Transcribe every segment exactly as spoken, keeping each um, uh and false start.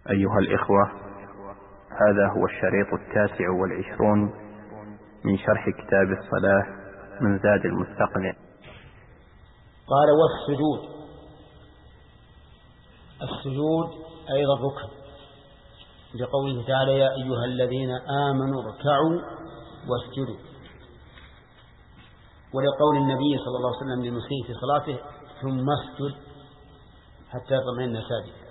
أيها الإخوة، هذا هو الشريط التاسع والعشرون من شرح كتاب الصلاة من زاد المستقنع. قال: والسجود. السجود أيضا ركن، لقوله تعالى: يا أيها الذين آمنوا اركعوا واسجدوا، ولقول النبي صلى الله عليه وسلم للمسيء في صلاته: ثم اسجد حتى يطمئن ساجدا،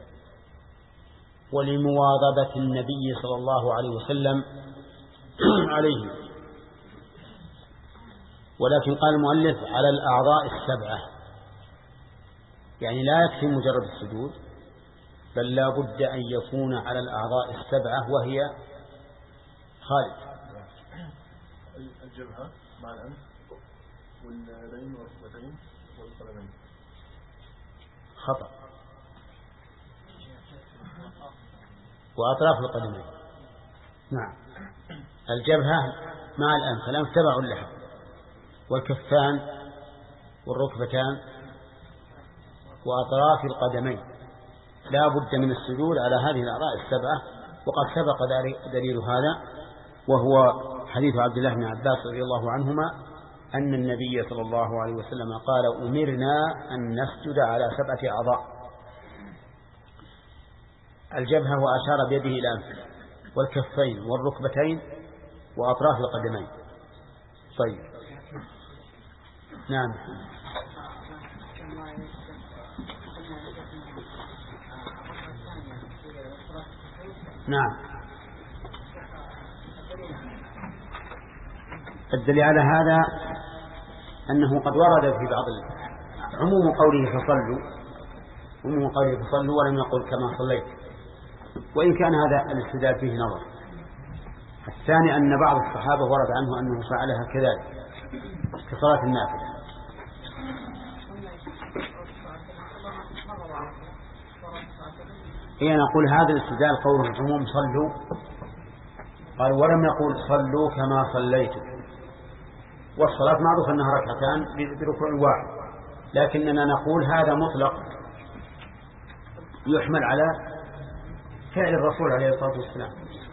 ولمواظبة النبي صلى الله عليه وسلم عليه. ولكن قال المؤلف: على الأعضاء السبعة، يعني لا يكفي مجرد السجود، بل لا بد أن يكون على الأعضاء السبعة، وهي خالد: الجبهة مع الأنف واليدين والركبتين والقدمين. خطأ. وأطراف القدمين. نعم. الجبهة مع الأنف، الأنف تبع اللحم، والكفان والركبتان وأطراف القدمين. لا بد من السجود على هذه الأعضاء السبعة، وقد سبق دليل هذا، وهو حديث عبد الله بن عباس رضي الله عنهما أن النبي صلى الله عليه وسلم قال: أمرنا أن نسجد على سبعة أعضاء. الجبهة وأشار بيده إلى الأنف والكفين والركبتين وأطراف القدمين. طيب. نعم. نعم. الدليل على هذا أنه قد ورد في بعض عموم قوله فصلوا عموم قوله فصلوا ولم يقل كما صليت، وإن كان هذا الاستدلال فيه نظر. الثاني أن بعض الصحابة ورد عنه أنه فعلها كذلك كصلاة النافلة. إيه، نقول هذا الاستدلال قوله العموم صلوا، قال ولم يقول صلوا كما صليتم، والصلاة معروف أنها ركعتان بركوع واحد، لكننا نقول هذا مطلق يحمل على فعل الرسول عليه الصلاة والسلام،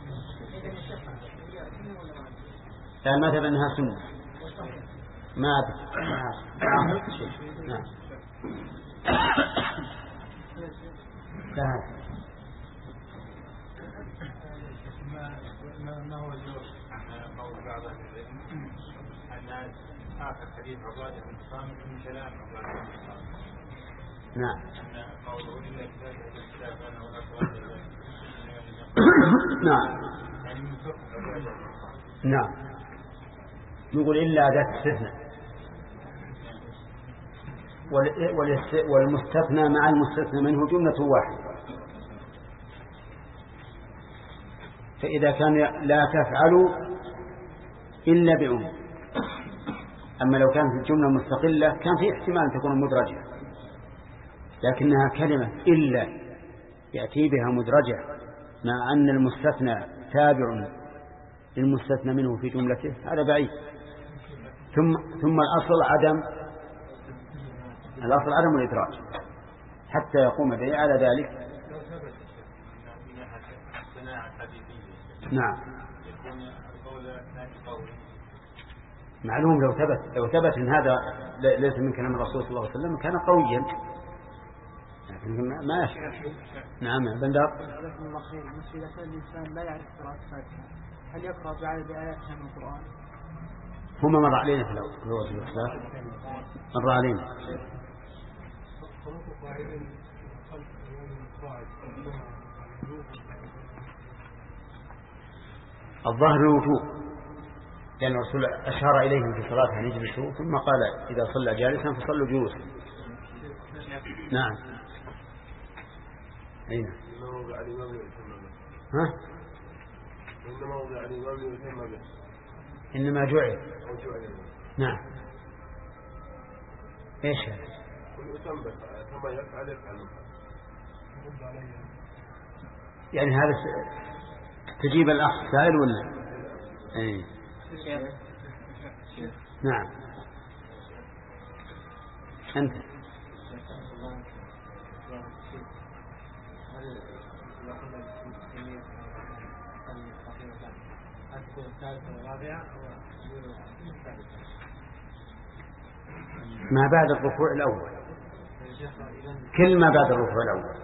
لأن ما ثبت أنها سنة. ما أدري ما شيء. نعم. لا ما هو الجواب عن قول بعض العلم أن آخر حديث عبادة بن صامت من كلام عبادة بن صامت. نعم. أن قوله إلا كتاب الكتاب أنه الأفضل. نعم. نعم. يقول إلا ذات استثناء، والمستثنى مع المستثنى منه جملة واحدة، فإذا كان لا تفعلوا إلا بعموم. أما لو كانت الجملة مستقلة كان في احتمال أن تكون مدرجة، لكنها كلمة إلا يأتي بها مدرجة مع أن المستثنى تابع للمستثنى منه في جملته، هذا بعيد. ثم ثم الأصل عدم الأصل عدم الإدراج حتى يقوم دليل على ذلك. نعم. معلوم لو ثبت لو ثبت ان هذا ليس من كلام الرسول صلى الله عليه وسلم كان قويا، لكن ما يشعر. نعم يا بندر. إذا كان الإنسان لا يعرف قراءة الفاتحة هل يقرأ بعدد آياتها من القرآن؟ هما مر علينا في الأول في الإخلاص، مر علينا. الظاهر الوجوب، لأن الرسول أشار إليهم في صلاة أن يجلسوا، ثم قال إذا صلى جالسا فصلوا جلوسا. نعم. أين؟ ها؟ إنما جعل. نعم. إيش هذا؟ يعني هذا تجيب الأخ سائل ولا؟ أي. نعم. أنت. ما بعد الركوع الأول، كل ما بعد الركوع الأول.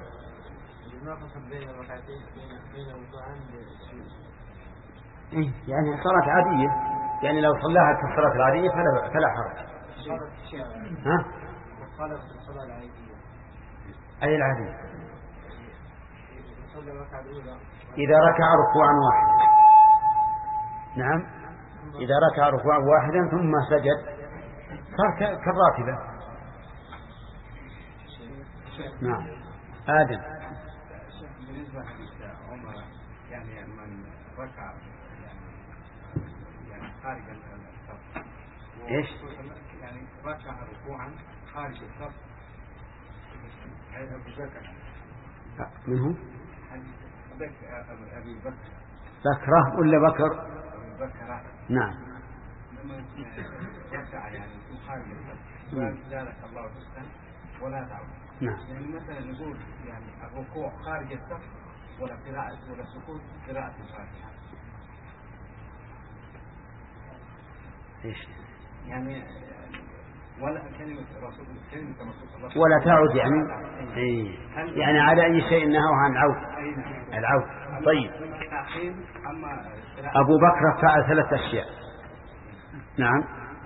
إيه يعني صلاة عادية، يعني لو صلاها كالصلاة العادية فلا فلا حرج. ها؟ أي العادية؟ إذا ركع ركوعا واحدا. نعم، إذا ركع ركوعا واحدا ثم سجد صار كالراتبة. نعم. آدم. بالنسبة لعمر يعني من ركع يعني خارج الصف. إيش؟ يعني ركع ركوعا خارج الصف. أبو بكر. من هو؟ أبي بكر. بكرة ولا بكر؟ أبي بكر. نعم. لما ركع يعني خارج الصف فزادك الله حسنا ولا تعود. نعم. يعني مثلا نقول يعني الركوع خارج الصف ولا قراءة ولا سكوت قراءة الفاتحة. إيش؟ يعني ولا كلمة رسول كلمة رسول ولا تعود يعني إيه. يعني على أي شيء نهوا عن العود. العود. طيب. أبو بكر فعل ثلاث أشياء. نعم.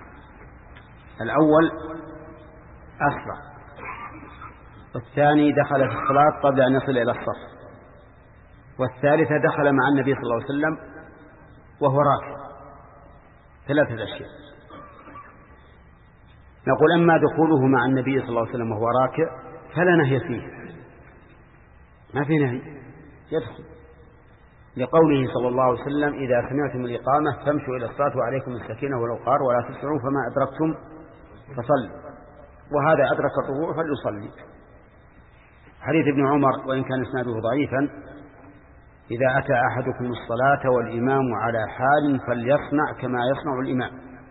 الأول أسرع، والثاني دخل في الصلاة قبل أن يصل إلى الصف، والثالثة دخل مع النبي صلى الله عليه وسلم وهو راكع. ثلاثة أشياء. نقول أما دخوله مع النبي صلى الله عليه وسلم وهو راكع فلا نهي فيه، ما في نهي، يدخل لقوله صلى الله عليه وسلم إذا سمعتم الإقامة فامشوا إلى الصلاة وعليكم السكينة والوقار ولا تسرعوا فما أدركتم فصلوا، وهذا أدرك الركوع فليصلي. حديث ابن عمر وإن كان إسناده ضعيفا: إذا أتى أحدكم الصلاة والإمام على حال فليصنع كما يصنع الإمام.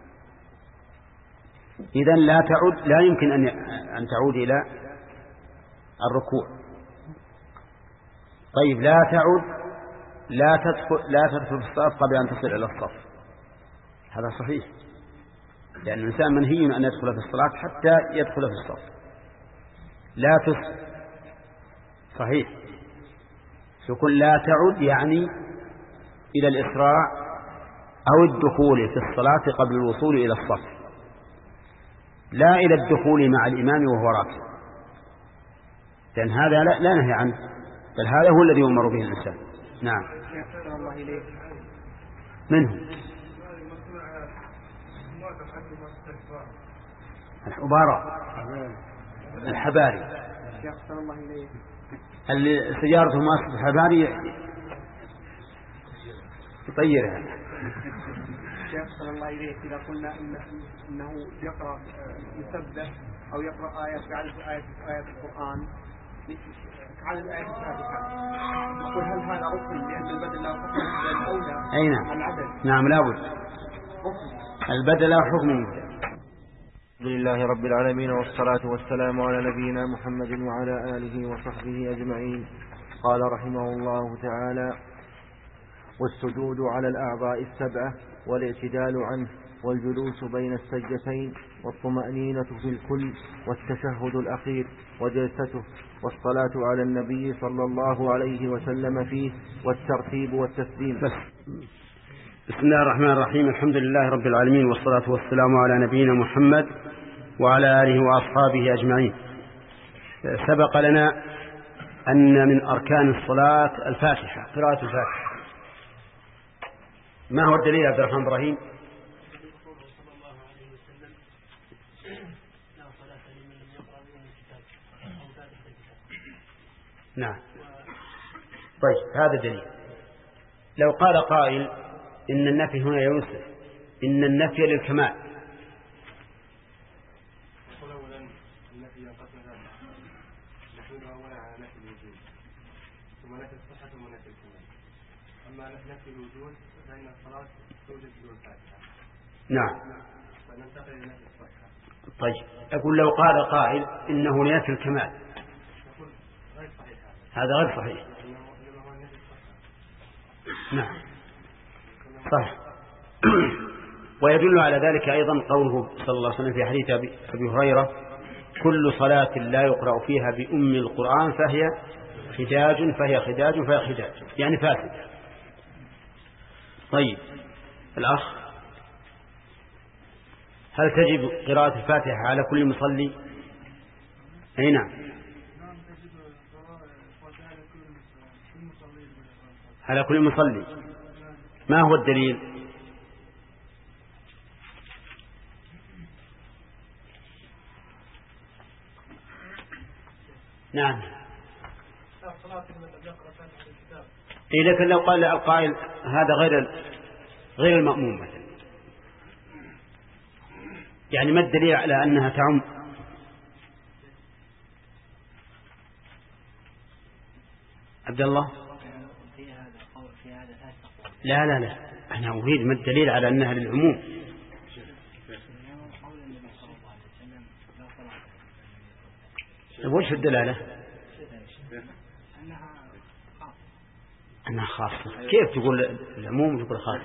إذن لا تعود، لا يمكن أن أن تعود إلى الركوع. طيب لا تعود، لا تدخل لا تدخل في الصف قبل أن تصل إلى الصف، هذا صحيح، لأن الإنسان منهي أن يدخل في الصلاة حتى يدخل في الصف. لا تس صحيح، يقول لا تعد يعني إلى الإسراع أو الدخول في الصلاة قبل الوصول إلى الصف، لا إلى الدخول مع الإمام وهو راكع، لأن هذا لا, لا نهي عنه، بل هذا هو الذي يؤمر به الإنسان. نعم. منه الحبارة الحباري اللي سيارته ماسك الحباري يطيرها. شيخ صلى الله عليه إذا قلنا إن إنه يقرأ يسبح أو يقرأ آيات بعدد آيات آيات القرآن عدد آيات الفاتحة، نقول هل هذا ركن لأن البدل لا حكم الأولى؟ أي نعم. العدد. نعم لابد. البدل لا حكم المبدل. الحمد لله رب العالمين والصلاة والسلام على نبينا محمد وعلى آله وصحبه أجمعين. قال رحمه الله تعالى: والسجود على الأعضاء السبعة والاعتدال عنه والجلوس بين السجدتين والطمأنينة في الكل والتشهد الأخير وجلسته والصلاة على النبي صلى الله عليه وسلم فيه والترتيب والتسليم. بسم الله الرحمن الرحيم. الحمد لله رب العالمين والصلاة والسلام على نبينا محمد وعلى آله وأصحابه أجمعين. سبق لنا أن من أركان الصلاة الفاتحة، قراءة الفاتحة. ما هو الدليل عبد الرحمن إبراهيم؟ نعم. طيب هذا دليل. لو قال قائل إن النفي هنا يوسف إن النفي للكمال، النفي ينقسم إلى أربعة: نحمد أولا على نفي الوجود، ثم نفي الصحة، ثم نفي الكمال. أما نفي الوجود فإن الصلاة توجد بدون فاتحة. نعم. فننتقل إلى نفي الصحة. طيب أقول لو قال قائل إنه نفي الكمال، نقول غير صحيح، هذا غير صحيح. لأنه نعم صح. ويدل على ذلك أيضا قوله صلى الله عليه وسلم في حديث أبي هريرة: كل صلاة لا يقرأ فيها بأم القرآن فهي خداج فهي خداج فهي خداج، يعني فاسد. طيب الأخ، هل تجب قراءة الفاتحة على كل مصلي؟ أي نعم، على كل مصلي. ما هو الدليل؟ نعم. إيه، لكن لو قال القائل هذا غير غير المأموم مثلا، يعني ما الدليل على أنها تعم؟ عبد الله؟ لا لا لا، أنا أريد ما الدليل على أنها للعموم. وش الدلالة؟ أنها خاصة. كيف تقول العموم تقول خاصة؟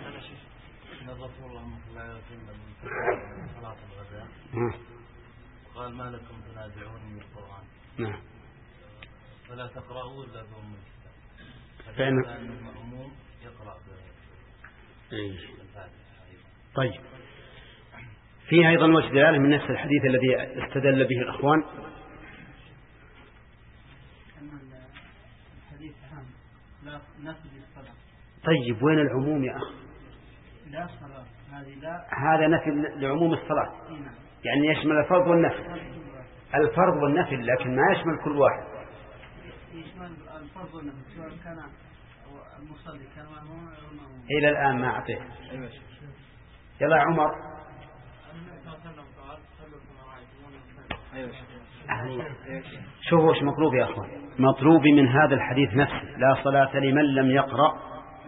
قال ما لكم تنازعون من القرآن؟ نعم. فلا تقرأوا إلا بأم الكتاب. فإن المأموم يقرأ بالفاتحة. طيب، فيه أيضا وجه دلالة من نفس الحديث الذي استدل به الأخوان. طيب وين العموم يا أخ؟ لا صلاة هذه لا، هذا نفي لعموم الصلاة، يعني يشمل الفرض والنفل. الفرض والنفل، لكن ما يشمل كل واحد. يشمل الفرض والنفل سواء كان المصلي كان مأموم أو مأموم. إلى الآن ما أعطيه. يلا عمر. شوفوا وش مطلوب يا أخوان. مطلوب من هذا الحديث نفسه: لا صلاة لمن لم يقرأ.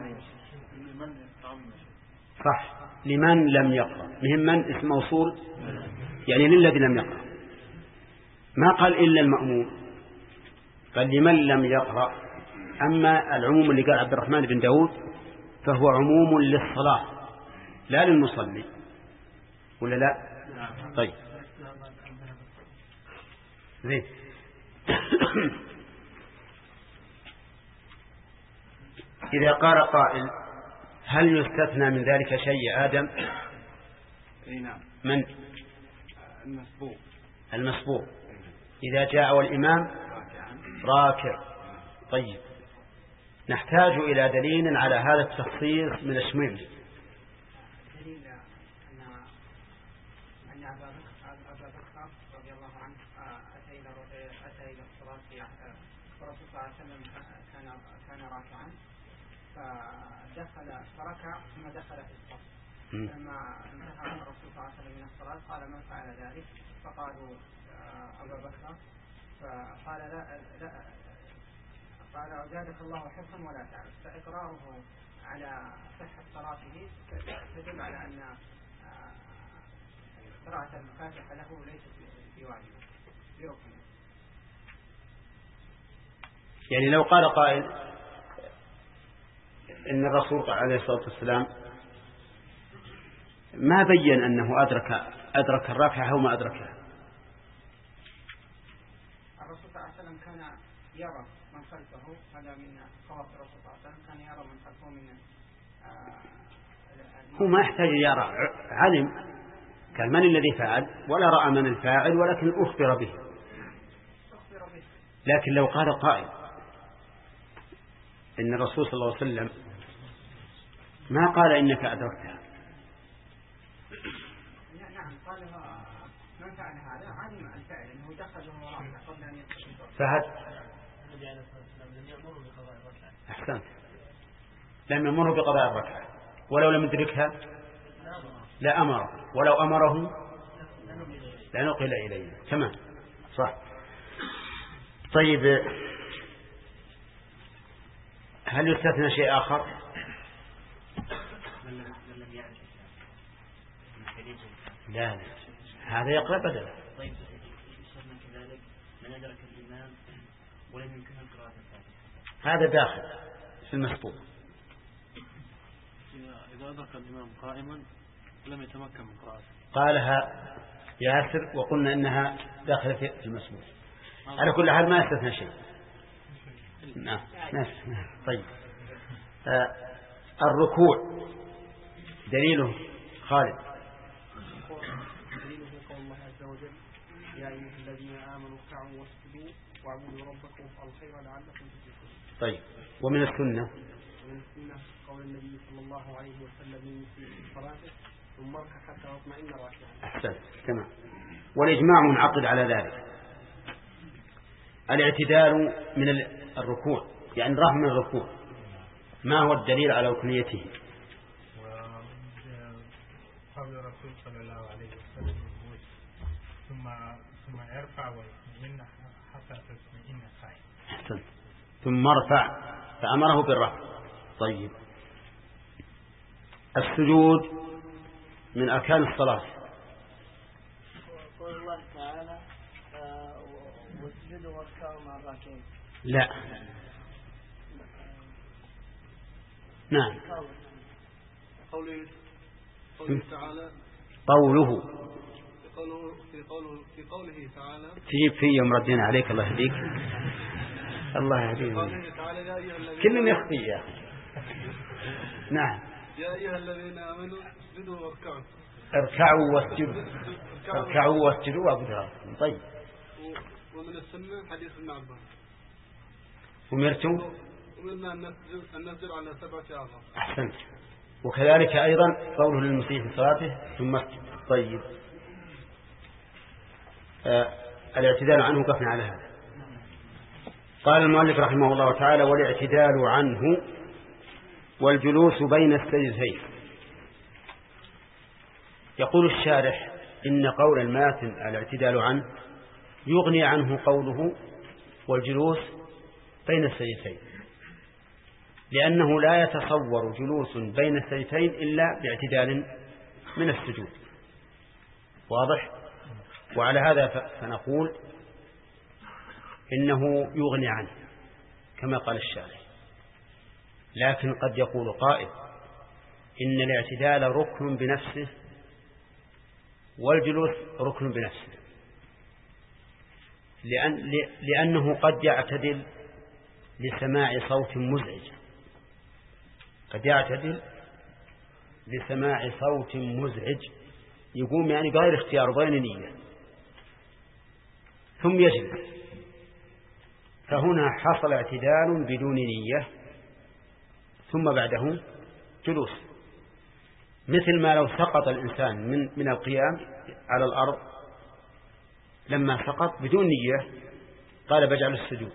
صح، لمن لم يقرأ، مهم من اسم موصول، يعني للذي لم يقرأ. ما قال إلا المأموم، قال لمن لم يقرأ. أما العموم اللي قال عبد الرحمن بن داود فهو عموم للصلاة لا للمصلي، ولا لا؟ طيب زين. إذا قال قائل: هل يستثنى من ذلك شيء يا آدم؟ نعم. من؟ المسبوق. المسبوق إذا جاء والإمام راكع. طيب، نحتاج إلى دليل على هذا التخصيص من الشميل. دليل أن أن أبا بكر رضي الله عنه أتى إلى أتى إلى الصلاة، والرسول صلى الله عليه وسلم كان كان راكعا، فدخل فركع ثم دخل في الصف. لما انتهى الرسول صلى الله عليه وسلم من الصلاة قال: من فعل ذلك؟ فقالوا أبا بكر، فقال: لا لا قال: زادك الله حفظا ولا تعرف. فإقراره على صحة صلاته تدل على أن قراءة الفاتحة له ليست بواجب بركن. يعني لو قال قائل إن الرسول عليه الصلاة والسلام ما بين أنه أدرك أدرك الركعة أو ما أدركها. الرسول صلى الله عليه وسلم كان يرى من خلفه، هذا من خواص الرسول صلى الله عليه وسلم، كان يرى من خلفه من هو ما يحتاج يرى، علم كان من الذي فعل ولا رأى من الفاعل، ولكن أخبر به. لكن لو قال قائل إن الرسول صلى الله عليه وسلم ما قال إنك أدركتها، نعم قال من فعل هذا علم الفعل أنه دخل وراء قبل أن يدخل. فهد أحسنت، لم يمر بقضاء الركعة، ولو لم يدركها لا أمر، ولو أمره لا نقل إليه. تمام صح. طيب، هل يستثنى شيء آخر؟ لا لا، هذا يقرأ بدلا. طيب يستثنى كذلك من أدرك الإمام ولم يمكنه قراءة الفاتحة، هذا داخل في المسبوق. إذا أدرك الإمام قائما لم يتمكن من قراءته. قالها ياسر وقلنا إنها داخلة في المسموع. على كل حال ما استثنى شيء. نعم. طيب. آه الركوع دليله خالد. دليله قول الله عز وجل يا أيها الذين آمنوا اركعوا واسجدوا واعبدوا ربكم الخير لعلكم تفلحون. طيب. ومن السنة ومن السنة قول النبي صلى الله عليه وسلم للمسيء في صلاته ثم اركع حتى يطمئن راكعا. أحسن. تمام. والإجماع منعقد على ذلك. الاعتدال من الركوع يعني رفع من الركوع ما هو الدليل على ركنيته؟ قول الرسول صلى الله عليه وسلم ثم ثم يرفع ويطمئن حتى تطمئن قائما. أحسن. ثم ارفع فأمره بالرفع. طيب. السجود من أركان الصلاة. قول الله تعالى واسجدوا واركعوا مع الراكعين. لا. نعم. قوله قوله تعالى قوله في قوله في قوله في قوله تعالى تجيب في يوم ردنا عليك الله يهديك. الله يهديك. قوله تعالى يا أيها الذين كل يخطي يا أخي. نعم. يا أيها الذين آمنوا اسجدوا واركعوا. اركعوا واسجدوا. اركعوا واسجدوا وابدوا. طيب. ومن السنة حديث ابن عباس. أمرتم أمرنا أن نسجد أن نسجد على سبعة أعظم. أحسنت. وكذلك أيضا قوله للمسيح في صلاته ثم اسجد. طيب. آه الاعتدال عنه وقفنا على هذا. قال المؤلف رحمه الله تعالى والاعتدال عنه والجلوس بين السجدتين. يقول الشارح إن قول الماتن الاعتدال عنه يغني عنه قوله والجلوس بين السجدتين لأنه لا يتصور جلوس بين السجدتين إلا باعتدال من السجود. واضح؟ وعلى هذا فنقول إنه يغني عنه كما قال الشارح. لكن قد يقول قائل إن الاعتدال ركن بنفسه والجلوس ركن بنفسه لأن لأنه قد يعتدل لسماع صوت مزعج قد يعتدل لسماع صوت مزعج يقوم يعني غير اختيار غير نية ثم يجلس فهنا حصل اعتدال بدون نية ثم بعده جلوس مثل ما لو سقط الإنسان من من القيام على الأرض لما سقط بدون نية قال بجعل السجود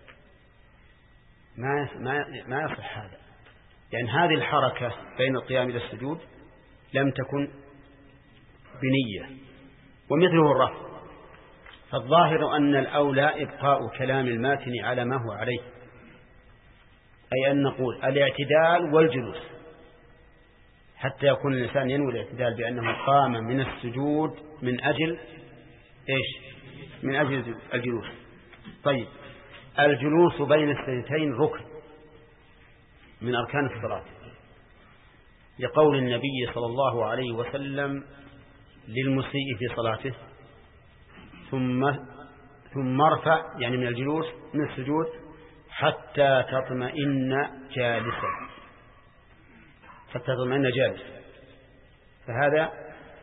ما ما ما يصح هذا يعني هذه الحركة بين القيام إلى السجود لم تكن بنية ومثله الرفع. فالظاهر أن الأولى إبقاء كلام الماتن على ما هو عليه أي أن نقول الاعتدال والجلوس حتى يكون الإنسان ينوي الاعتدال بأنه قام من السجود من أجل إيش من أجل الجلوس. طيب الجلوس بين السجدتين ركن من أركان الصلاة لقول النبي صلى الله عليه وسلم للمسيء في صلاته ثم ثم ارفع يعني من الجلوس من السجود حتى تطمئن جالسا حتى تطمئن جالسا. فهذا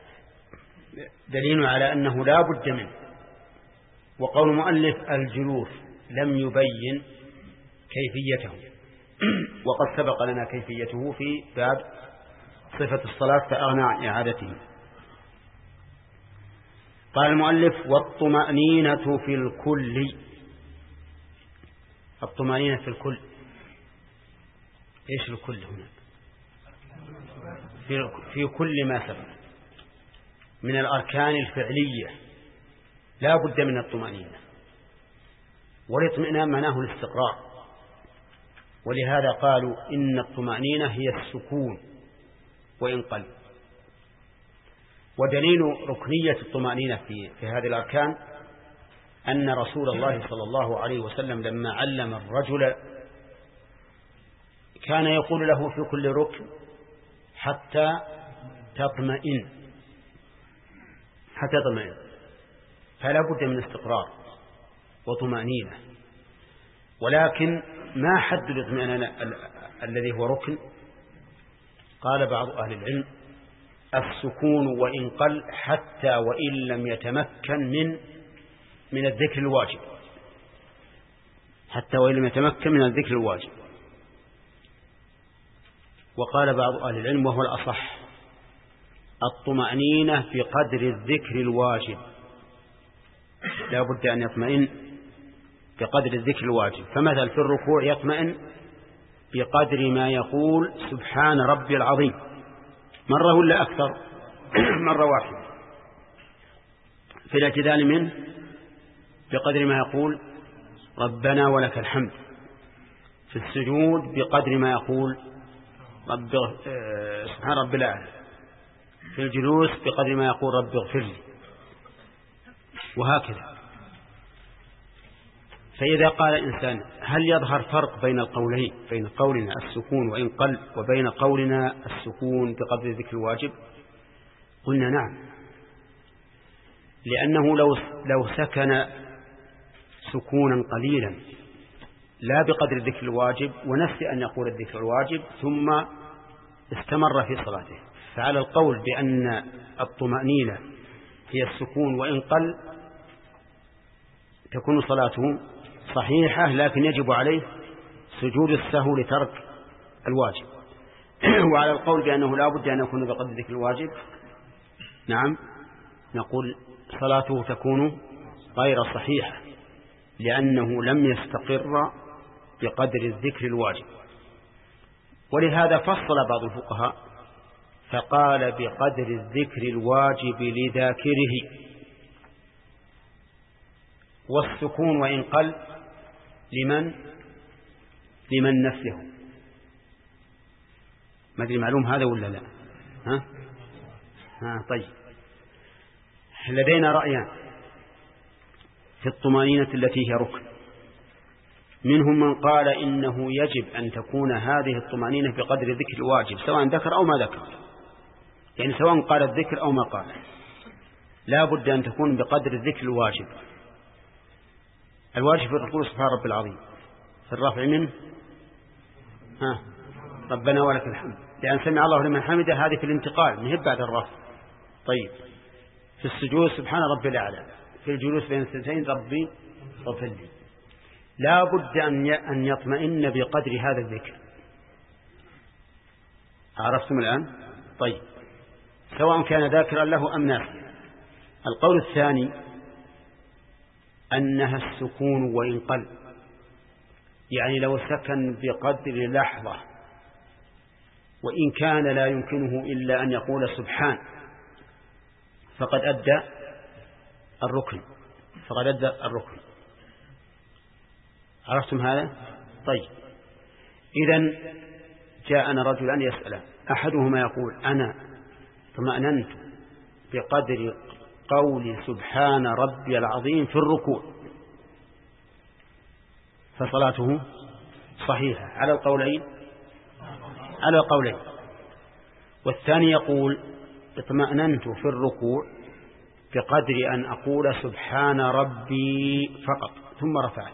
دليل على أنه لا بد منه. وقول المؤلف الجلوس لم يبين كيفيته وقد سبق لنا كيفيته في باب صفة الصلاة فأغنى عن إعادته. قال المؤلف والطمأنينة في الكل. الطمأنينة في الكل إيش الكل هنا في, في كل ما سبق من الأركان الفعلية لا بد من الطمأنينة والاطمئنان معناه الاستقرار ولهذا قالوا إن الطمأنينة هي السكون وإن قل. ودليل ركنية الطمأنينة في, في هذه الأركان أن رسول الله صلى الله عليه وسلم لما علم الرجل كان يقول له في كل ركن حتى تطمئن حتى تطمئن فلا بد من استقرار وطمأنينة. ولكن ما حد الاطمئنان الذي هو ركن؟ قال بعض أهل العلم السكون وإن قل حتى وإن لم يتمكن من من الذكر الواجب، حتى وإن لم يتمكن من الذكر الواجب. وقال بعض أهل العلم وهو الأصح الطمأنينة بقدر الذكر الواجب، لا بد أن يطمئن بقدر الذكر الواجب. فمثل في الركوع يطمئن بقدر ما يقول سبحان ربي العظيم مرة ولا أكثر؟ مرة واحدة. في الاعتدال منه بقدر ما يقول ربنا ولك الحمد. في السجود بقدر ما يقول رب سبحان ربي الأعلى. في الجلوس بقدر ما يقول رب اغفر لي، وهكذا. فإذا قال إنسان هل يظهر فرق بين القولين، بين قولنا السكون وإن قل وبين قولنا السكون بقدر ذكر الواجب؟ قلنا نعم، لأنه لو لو سكن سكونا قليلا لا بقدر الذكر الواجب ونسي أن يقول الذكر الواجب ثم استمر في صلاته، فعلى القول بأن الطمأنينة هي السكون وإن قل تكون صلاته صحيحة، لكن يجب عليه سجود السهو لترك الواجب. وعلى القول بأنه لا بد أن يكون بقدر ذكر الواجب نعم نقول صلاته تكون غير صحيحة، لأنه لم يستقر بقدر الذكر الواجب. ولهذا فصل بعض الفقهاء فقال بقدر الذكر الواجب لذاكره، والسكون وإن قل لمن لمن نفسه. ما أدري معلوم هذا ولا لا؟ ها؟ ها طيب. لدينا رأيان في الطمأنينة التي هي ركن. منهم من قال إنه يجب أن تكون هذه الطمأنينة بقدر ذكر الواجب سواء ذكر أو ما ذكر، يعني سواء قال الذكر أو ما قال لا بد أن تكون بقدر الذكر الواجب. الواجب في الركوع سبحان رب العظيم، في الرفع منه ها ربنا ولك الحمد، لأن سمع الله لمن حمده هذه في الانتقال نهب بعد الرفع. طيب في السجود سبحان ربي الأعلى، في الجلوس بين السجدتين ربي اغفر لي. لا بد أن يطمئن بقدر هذا الذكر. عرفتم الآن؟ طيب سواء كان ذاكرا له أم ناسيا. القول الثاني أنها السكون وإن قل، يعني لو سكن بقدر لحظة وإن كان لا يمكنه إلا أن يقول سبحان فقد أدى الركن فقد أدى الركن. عرفتم هذا؟ طيب إذن جاءنا رجلان يسأل، أحدهما يقول أنا طمأننت بقدر قول سبحان ربي العظيم في الركوع فصلاته صحيحة على القولين على القولين. والثاني يقول اطمأننت في الركوع بقدر أن أقول سبحان ربي فقط ثم رفعت،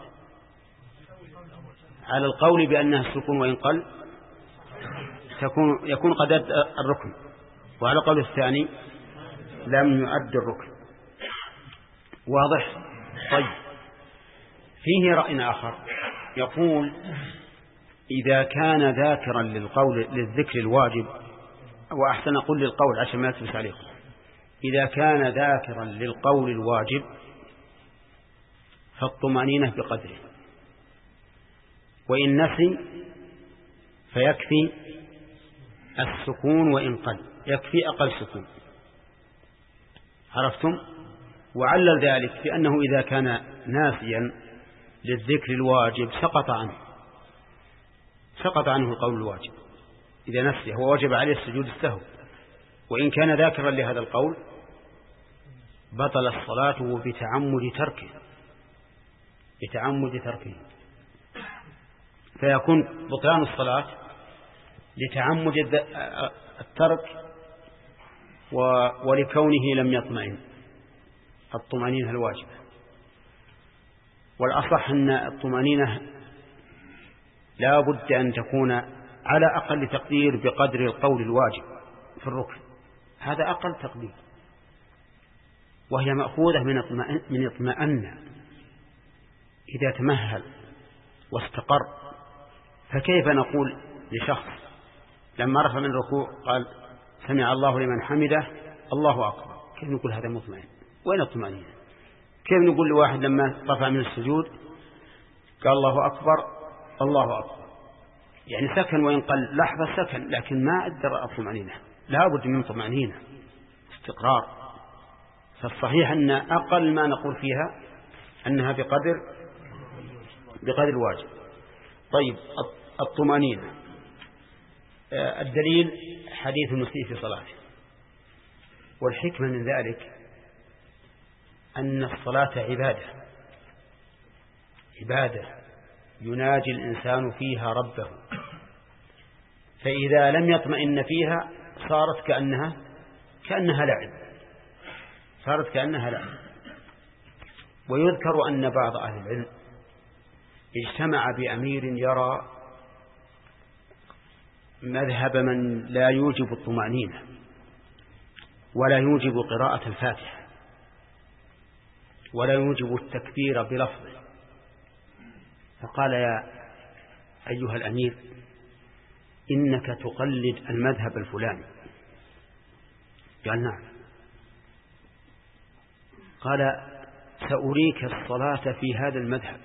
على القول بأنها السكون وإن قل تكون يكون قد أدى الركن، وعلى القول الثاني لم يؤد الركن. واضح؟ طيب فيه رأي آخر يقول إذا كان ذاكرا للقول للذكر الواجب، وأحسن أقول للقول عشان ما يلتبس عليكم، إذا كان ذاكرا للقول الواجب فالطمأنينة بقدره، وإن نسي فيكفي السكون وإن قل، يكفي أقل سكون. عرفتم؟ وعلل ذلك بأنه إذا كان ناسيا للذكر الواجب سقط عنه سقط عنه القول الواجب. إذا نسي هو وجب عليه السجود السهو، وإن كان ذاكرا لهذا القول بطل الصلاة بتعمد تركه بتعمد تركه فيكون بطلان الصلاة لتعمد الترك ولكونه لم يطمئن الطمأنينة الواجبة. والأصح أن الطمأنينة لا بد أن تكون على أقل تقدير بقدر القول الواجب في الركن، هذا أقل تقدير، وهي مأخوذة من اطمأن إذا تمهل واستقر. فكيف نقول لشخص لما رفع من الركوع قال سمع الله لمن حمده الله أكبر، كيف نقول هذا مطمئن؟ وين الطمأنينة؟ كيف نقول لواحد لما رفع من السجود قال الله أكبر الله أكبر، يعني سكن وإن قل لحظة سكن لكن ما أدر الطمأنينة، لا بد من طمأنينة استقرار. فالصحيح أن أقل ما نقول فيها أنها بقدر بقدر الواجب. طيب الطمأنينة الدليل حديث المسيء في صلاته، والحكمة من ذلك أن الصلاة عبادة عبادة يناجي الإنسان فيها ربه، فإذا لم يطمئن فيها صارت كأنها كأنها لعب صارت كأنها لعب. ويذكر أن بعض أهل العلم اجتمع بأمير يرى مذهب من لا يوجب الطمأنينة ولا يوجب قراءة الفاتحة ولا يوجب التكبير بلفظه، فقال يا أيها الأمير إنك تقلد المذهب الفلاني. قال نعم. قال سأريك الصلاة في هذا المذهب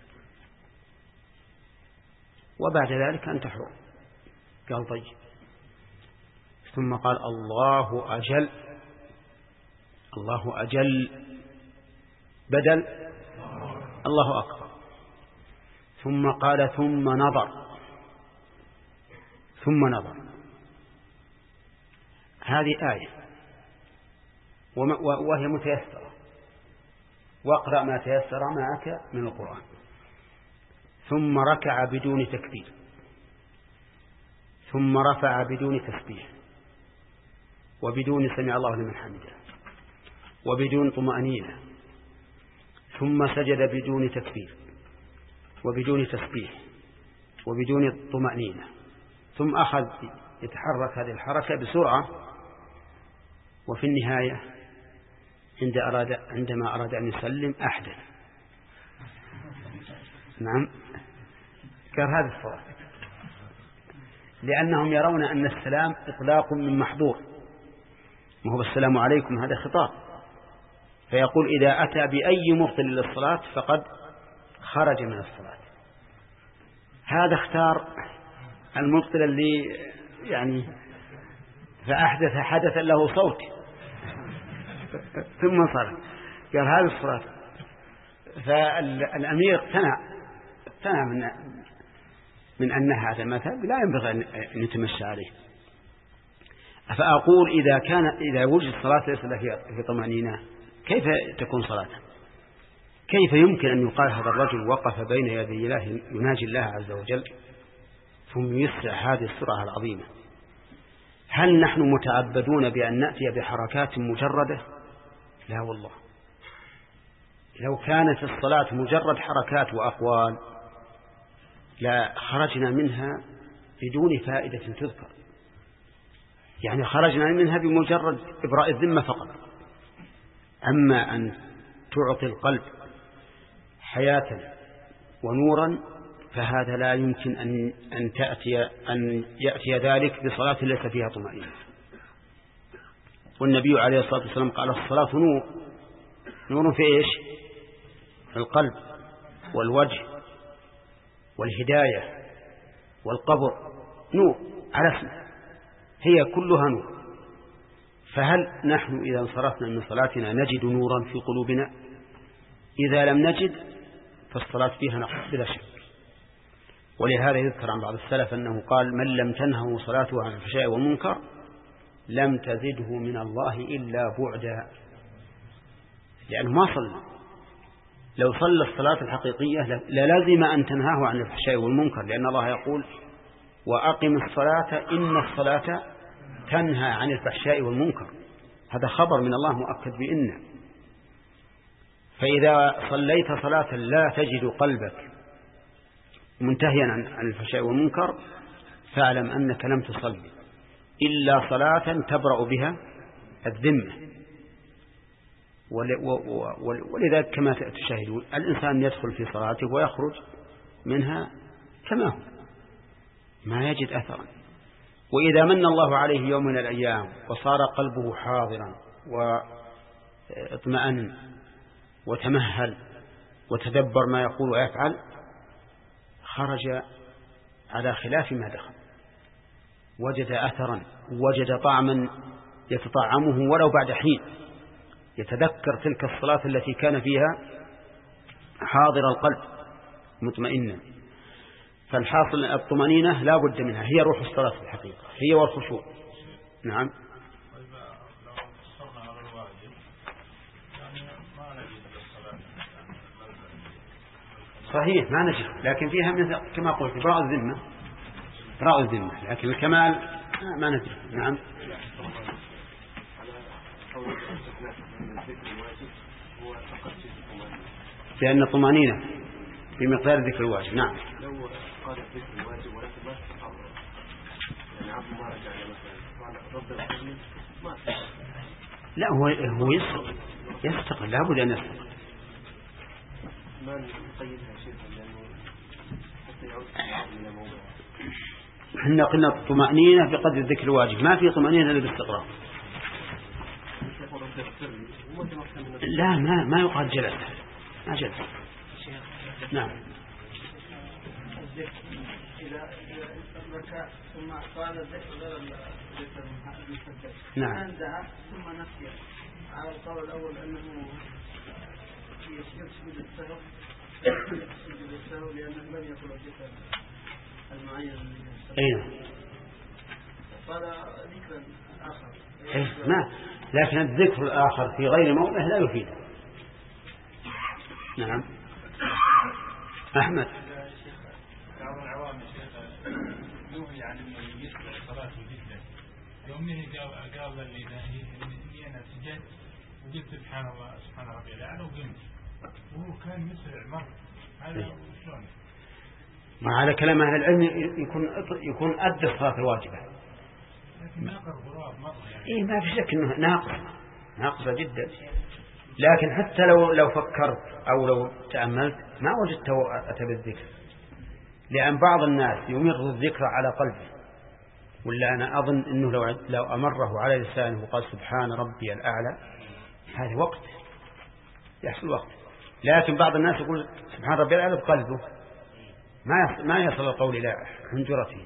وبعد ذلك أنت حر. قال طيب. ثم قال الله أجل الله أجل بدل الله أكبر. ثم قال ثم نظر ثم نظر. هذه آية وهي متيسرة، واقرأ ما تيسر معك من القرآن. ثم ركع بدون تكبير، ثم رفع بدون تسبيح، وبدون سمع الله لمن حمده، وبدون طمأنينة، ثم سجد بدون تكبير وبدون تسبيح وبدون طمأنينة، ثم أخذ يتحرك هذه الحركة بسرعة، وفي النهاية عند أراد عندما أراد أن يسلم أحدث. نعم كان هذا الصلاة، لأنهم يرون أن السلام إطلاق من محظور، ما هو السلام عليكم هذا خطاب، فيقول إذا أتى بأي مبطل للصلاة فقد خرج من الصلاة. هذا اختار المبطل اللي يعني فأحدث حدثا له صوت ثم صار قال هذه الصلاة. فالأمير اقتنع اقتنع من من أن هذا المذهب لا ينبغي أن يتمشى عليه. فأقول إذا كان إذا وجد صلاة ليس لها في طمأنينة كيف تكون صلاة؟ كيف يمكن أن يقال هذا الرجل وقف بين يدي الله يناجي الله عز وجل ثم يسرع هذه السرعة العظيمة؟ هل نحن متعبدون بأن نأتي بحركات مجردة؟ لا والله، لو كانت الصلاة مجرد حركات وأقوال لا خرجنا منها بدون فائدة تذكر، يعني خرجنا منها بمجرد إبراء الذمة فقط. أما أن تعطي القلب حياة ونورا فهذا لا يمكن أن أن تأتي أن يأتي ذلك بصلاة ليس فيها طمأنينة. والنبي عليه الصلاة والسلام قال الصلاة نور، نور في إيش؟ في القلب والوجه والهداية والقبر، نور على اسمه، هي كلها نور. فهل نحن إذا انصرفنا من صلاتنا نجد نورا في قلوبنا؟ إذا لم نجد فالصلاة فيها نقص بلا شك. ولهذا يذكر عن بعض السلف أنه قال من لم تنهه صلاته عن الفحشاء والمنكر لم تزده من الله إلا بعدا، لأنه ما صلى. لو صلى الصلاة الحقيقية للازم أن تنهاه عن الفحشاء والمنكر، لأن الله يقول وأقم الصلاة إن الصلاة تنهى عن الفحشاء والمنكر، هذا خبر من الله مؤكد بإن. فإذا صليت صلاة لا تجد قلبك منتهيا عن الفحشاء والمنكر فاعلم أنك لم تصلي إلا صلاة تبرأ بها الذمة. ولذلك كما تشاهدون الإنسان يدخل في صلاته ويخرج منها كما هو ما يجد أثرا. وإذا من الله عليه يوم من الأيام وصار قلبه حاضرا واطمأن وتمهل وتدبر ما يقول ويفعل خرج على خلاف ما دخل، وجد أثرا وجد طعما يتطعمه ولو بعد حين، يتذكر تلك الصلاة التي كان فيها حاضر القلب مطمئنا. فالحاصل الطمأنينة لا بد منها، هي روح الصلاة في الحقيقة، هي والخشوع. نعم. صحيح ما نجد، لكن فيها مثل كما قلت براء الذمة، براء الذمة، لكن الكمال ما نجد. نعم. لأن الطمأنينة في مقدار الذكر الواجب. نعم. لو قال الذكر الواجب ولكن ما استقر، يعني عبد ما رجع مثلا رب العالمين ما لا هو هو يستقر يستقر لابد أن يستقر. ما نقيدها شيء لأنه حتى يعود إلى موضوع. احنا قلنا الطمأنينة بقدر الذكر الواجب، ما في طمأنينة إلا باستقرار. لا ما ما يقال جلس، ما جلس. نعم. إذا ركع ثم قال الذكر غير الذكر المسدد. نعم. انتهى ثم نسي على القول الأول أنه يسجد السهو يسجد السهو لأنه لم يكن الذكر المعين. أين؟ قال ذكرا آخر. إيه ما لكن الذكر الآخر في غير موضع لا يفيد. نعم. أحمد. بعض العوام نوهي عن انه يسبح صلاته جدا، يومه قابل لي اني انا سجدت وقلت سبحان الله سبحان ربي الاعلى وقمت وهو كان مسرع مره، هذا شلون؟ ما على كلام أهل العلم يكون يكون أدى الصلاة الواجبة. لكن ناقص غراب مرة يعني. إيه ما في شك إنه ناقص ناقصة جدا، لكن حتى لو لو فكرت أو لو تأملت ما وجدته أتى بالذكر، لأن بعض الناس يمر الذكر على قلبه، ولا أنا أظن أنه لو لو أمره على لسانه وقال سبحان ربي الأعلى هذا وقت يحصل وقت، لكن بعض الناس يقول سبحان ربي الأعلى بقلبه ما ما يصل القول إلى حنجرته.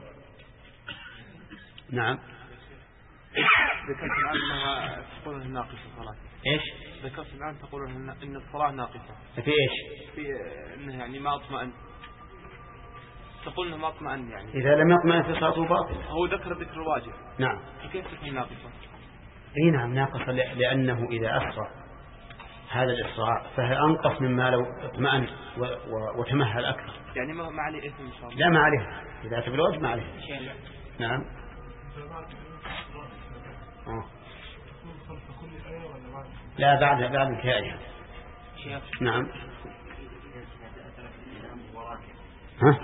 نعم. ذكرت الآن أنها تقول أنها ناقصة الصلاة. إيش؟ ذكرت الآن تقول أن الصلاة ناقصة. في إيش؟ في أنه يعني ما أطمئن. تقول أنه ما أطمئن يعني. إذا لم يطمئن في صلاته باطل. هو ذكر ذكر الواجب. نعم. فكيف تكون ناقصة؟ إيه نعم ناقصة لأنه إذا أسرع هذا الإسراع فهي أنقص مما لو اطمئن وتمهل أكثر. يعني ما ما عليه إثم إن شاء الله. لا ما عليه، إذا أتى بالواجب ما عليه. نعم. آه. لا بعد بعد انتهائها. نعم. ها؟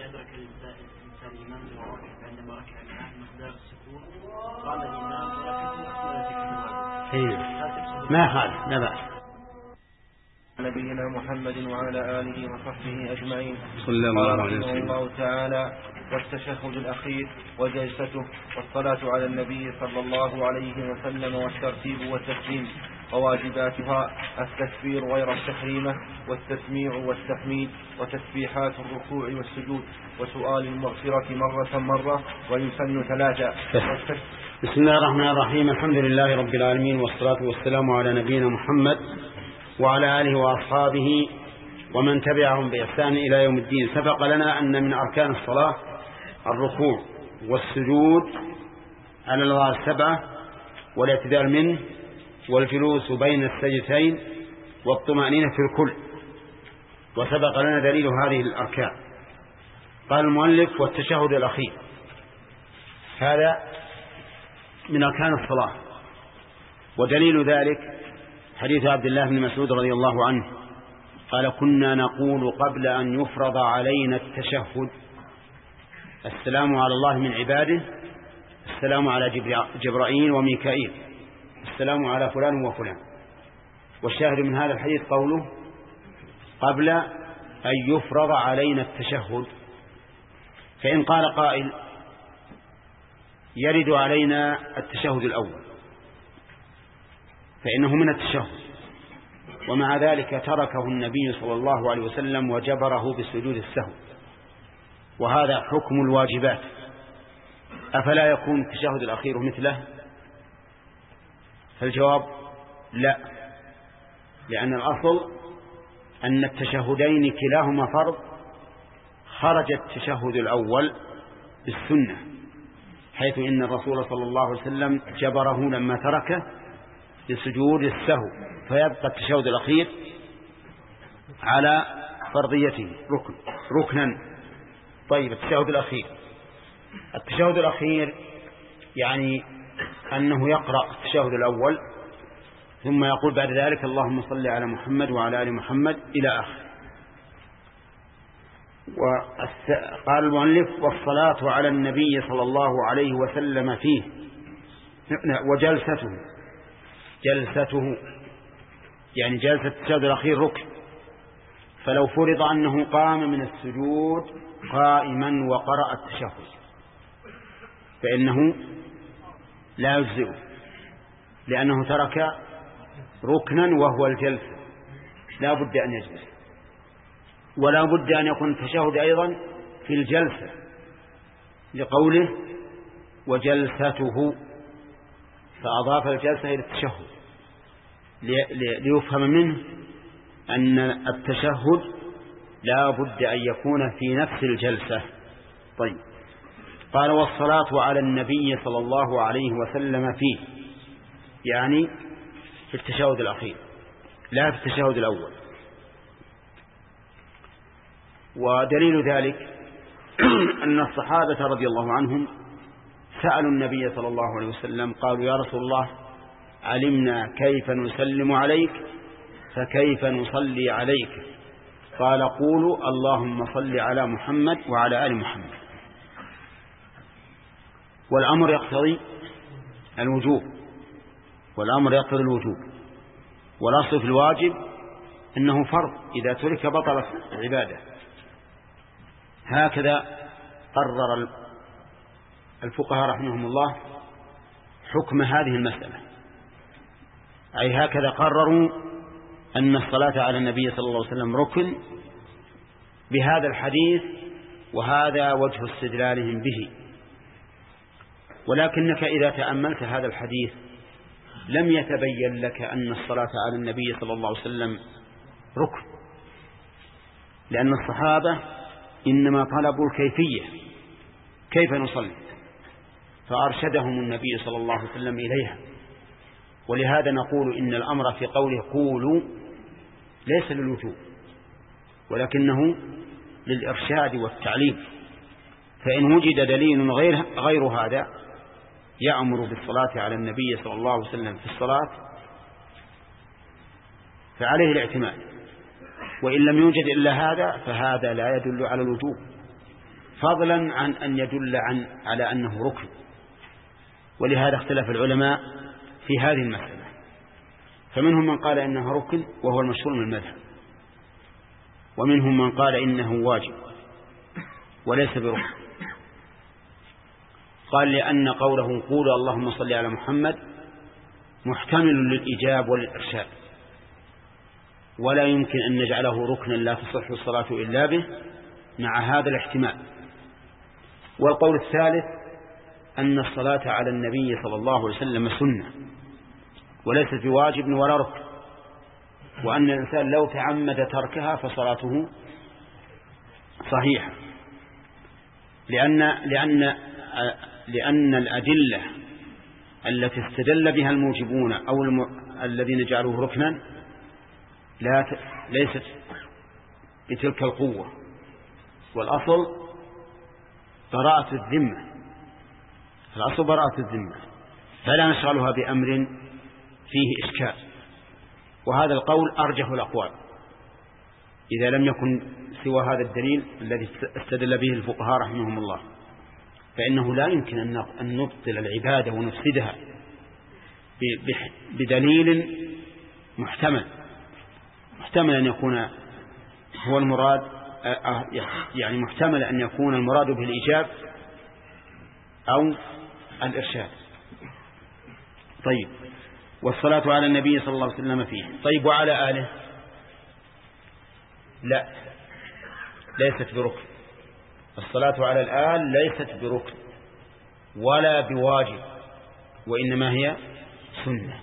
ما خالف لا بأس. نبينا محمد وعلى آله وصحبه أجمعين. صلى الله عليه وسلم. الله تعالى والتشهد الأخير وجلسته والصلاة على النبي صلى الله عليه وسلم والترتيب والتسليم وواجباتها التكبير غير التحريمة والتسميع والتحميد وتسبيحات الركوع والسجود وسؤال المغفرة مرة مرة ويسن ثلاثة. بسم الله الرحمن الرحيم. الحمد لله رب العالمين والصلاة والسلام على نبينا محمد وعلى آله وأصحابه ومن تبعهم بإحسان إلى يوم الدين. سبق لنا أن من أركان الصلاة الركوع والسجود على الأعضاء السبعة والاعتدال منه والجلوس بين السجدتين والطمأنينة في الكل، وسبق لنا دليل هذه الأركان. قال المؤلف والتشهد الأخير. هذا من أركان الصلاة. ودليل ذلك حديث عبد الله بن مسعود رضي الله عنه قال كنا نقول قبل أن يفرض علينا التشهد السلام على الله من عباده، السلام على جبرائيل وميكائيل، السلام على فلان وفلان. والشاهد من هذا الحديث قوله قبل أن يفرض علينا التشهد. فإن قال قائل يرد علينا التشهد الأول فإنه من التشهد، ومع ذلك تركه النبي صلى الله عليه وسلم وجبره بسجود السهو، وهذا حكم الواجبات. أفلا يكون التشهد الأخير مثله؟ فالجواب لا، لأن الأصل أن التشهدين كلاهما فرض، خرج التشهد الأول بالسنة، حيث إن الرسول صلى الله عليه وسلم جبره لما تركه بسجود السهو، فيبقى التشهد الأخير على فرضيته ركن ركنا. طيب التشهد الأخير التشهد الأخير يعني أنه يقرأ التشهد الأول ثم يقول بعد ذلك اللهم صل على محمد وعلى آل محمد إلى آخر. وقال المؤلف والصلاة على النبي صلى الله عليه وسلم فيه وجلسته جلسته يعني جلسة التشهد الأخير ركن، فلو فرض أنه قام من السجود قائما وقرأ التشهد فإنه لا يجزئ، لأنه ترك ركنا وهو الجلسة، لا بد أن يجلس، ولا بد أن يكون التشهد أيضا في الجلسة لقوله وجلسته، فأضاف الجلسة إلى التشهد ليفهم منه أن التشهد لا بد أن يكون في نفس الجلسة. طيب قال والصلاة على النبي صلى الله عليه وسلم فيه، يعني في التشهد الأخير لا في التشهد الأول. ودليل ذلك أن الصحابة رضي الله عنهم سألوا النبي صلى الله عليه وسلم قالوا يا رسول الله علمنا كيف نسلم عليك فكيف نصلي عليك؟ قال قولوا اللهم صل على محمد وعلى آل محمد. والأمر يقتضي الوجوب والأمر يقتضي الوجوب والأصل في الواجب إنه فرض، إذا ترك بطلت العبادة. هكذا قرر الفقهاء رحمهم الله حكم هذه المسألة، أي هكذا قرروا أن الصلاة على النبي صلى الله عليه وسلم ركن بهذا الحديث، وهذا وجه استدلالهم به. ولكنك إذا تأملت هذا الحديث لم يتبين لك أن الصلاة على النبي صلى الله عليه وسلم ركن، لأن الصحابة إنما طلبوا الكيفية كيف نصلي، فأرشدهم النبي صلى الله عليه وسلم إليها. ولهذا نقول إن الأمر في قوله قولوا ليس للوجوب ولكنه للإرشاد والتعليم، فإن وجد دليل غير, غير هذا يأمر بالصلاة على النبي صلى الله عليه وسلم في الصلاة فعليه الاعتماد، وإن لم يوجد إلا هذا فهذا لا يدل على الوجوب، فضلا عن أن يدل عن على أنه ركن. ولهذا اختلف العلماء في هذه المسألة، فمنهم من قال إنها ركن وهو المشهور من المذهب، ومنهم من قال إنه واجب وليس بركن. قال لأن قوله قول اللهم صل على محمد محتمل للإجاب والإرشاد، ولا يمكن أن نجعله ركنا لا تصح الصلاة إلا به مع هذا الاحتمال. والقول الثالث أن الصلاة على النبي صلى الله عليه وسلم سنة وليست بواجب ولا ركن، وأن الإنسان لو تعمد تركها فصلاته صحيحة، لأن لأن لأن الأدلة التي استدل بها الموجبون أو الم... الذين جعلوه ركنا لا ت... ليست بتلك القوة. والأصل براءة الذمة، الأصل براءة الذمة، فلا نشغلها بأمر فيه إشكال. وهذا القول أرجح الأقوال إذا لم يكن سوى هذا الدليل الذي استدل به الفقهاء رحمهم الله، فإنه لا يمكن أن نبطل العبادة ونفسدها بدليل محتمل محتمل أن يكون هو المراد، يعني محتمل أن يكون المراد به الإيجاب أو الإرشاد. طيب، والصلاة على النبي صلى الله عليه وسلم فيه. طيب، وعلى آله؟ لا، ليست بركن. الصلاة على الآل ليست بركن ولا بواجب، وإنما هي سنة.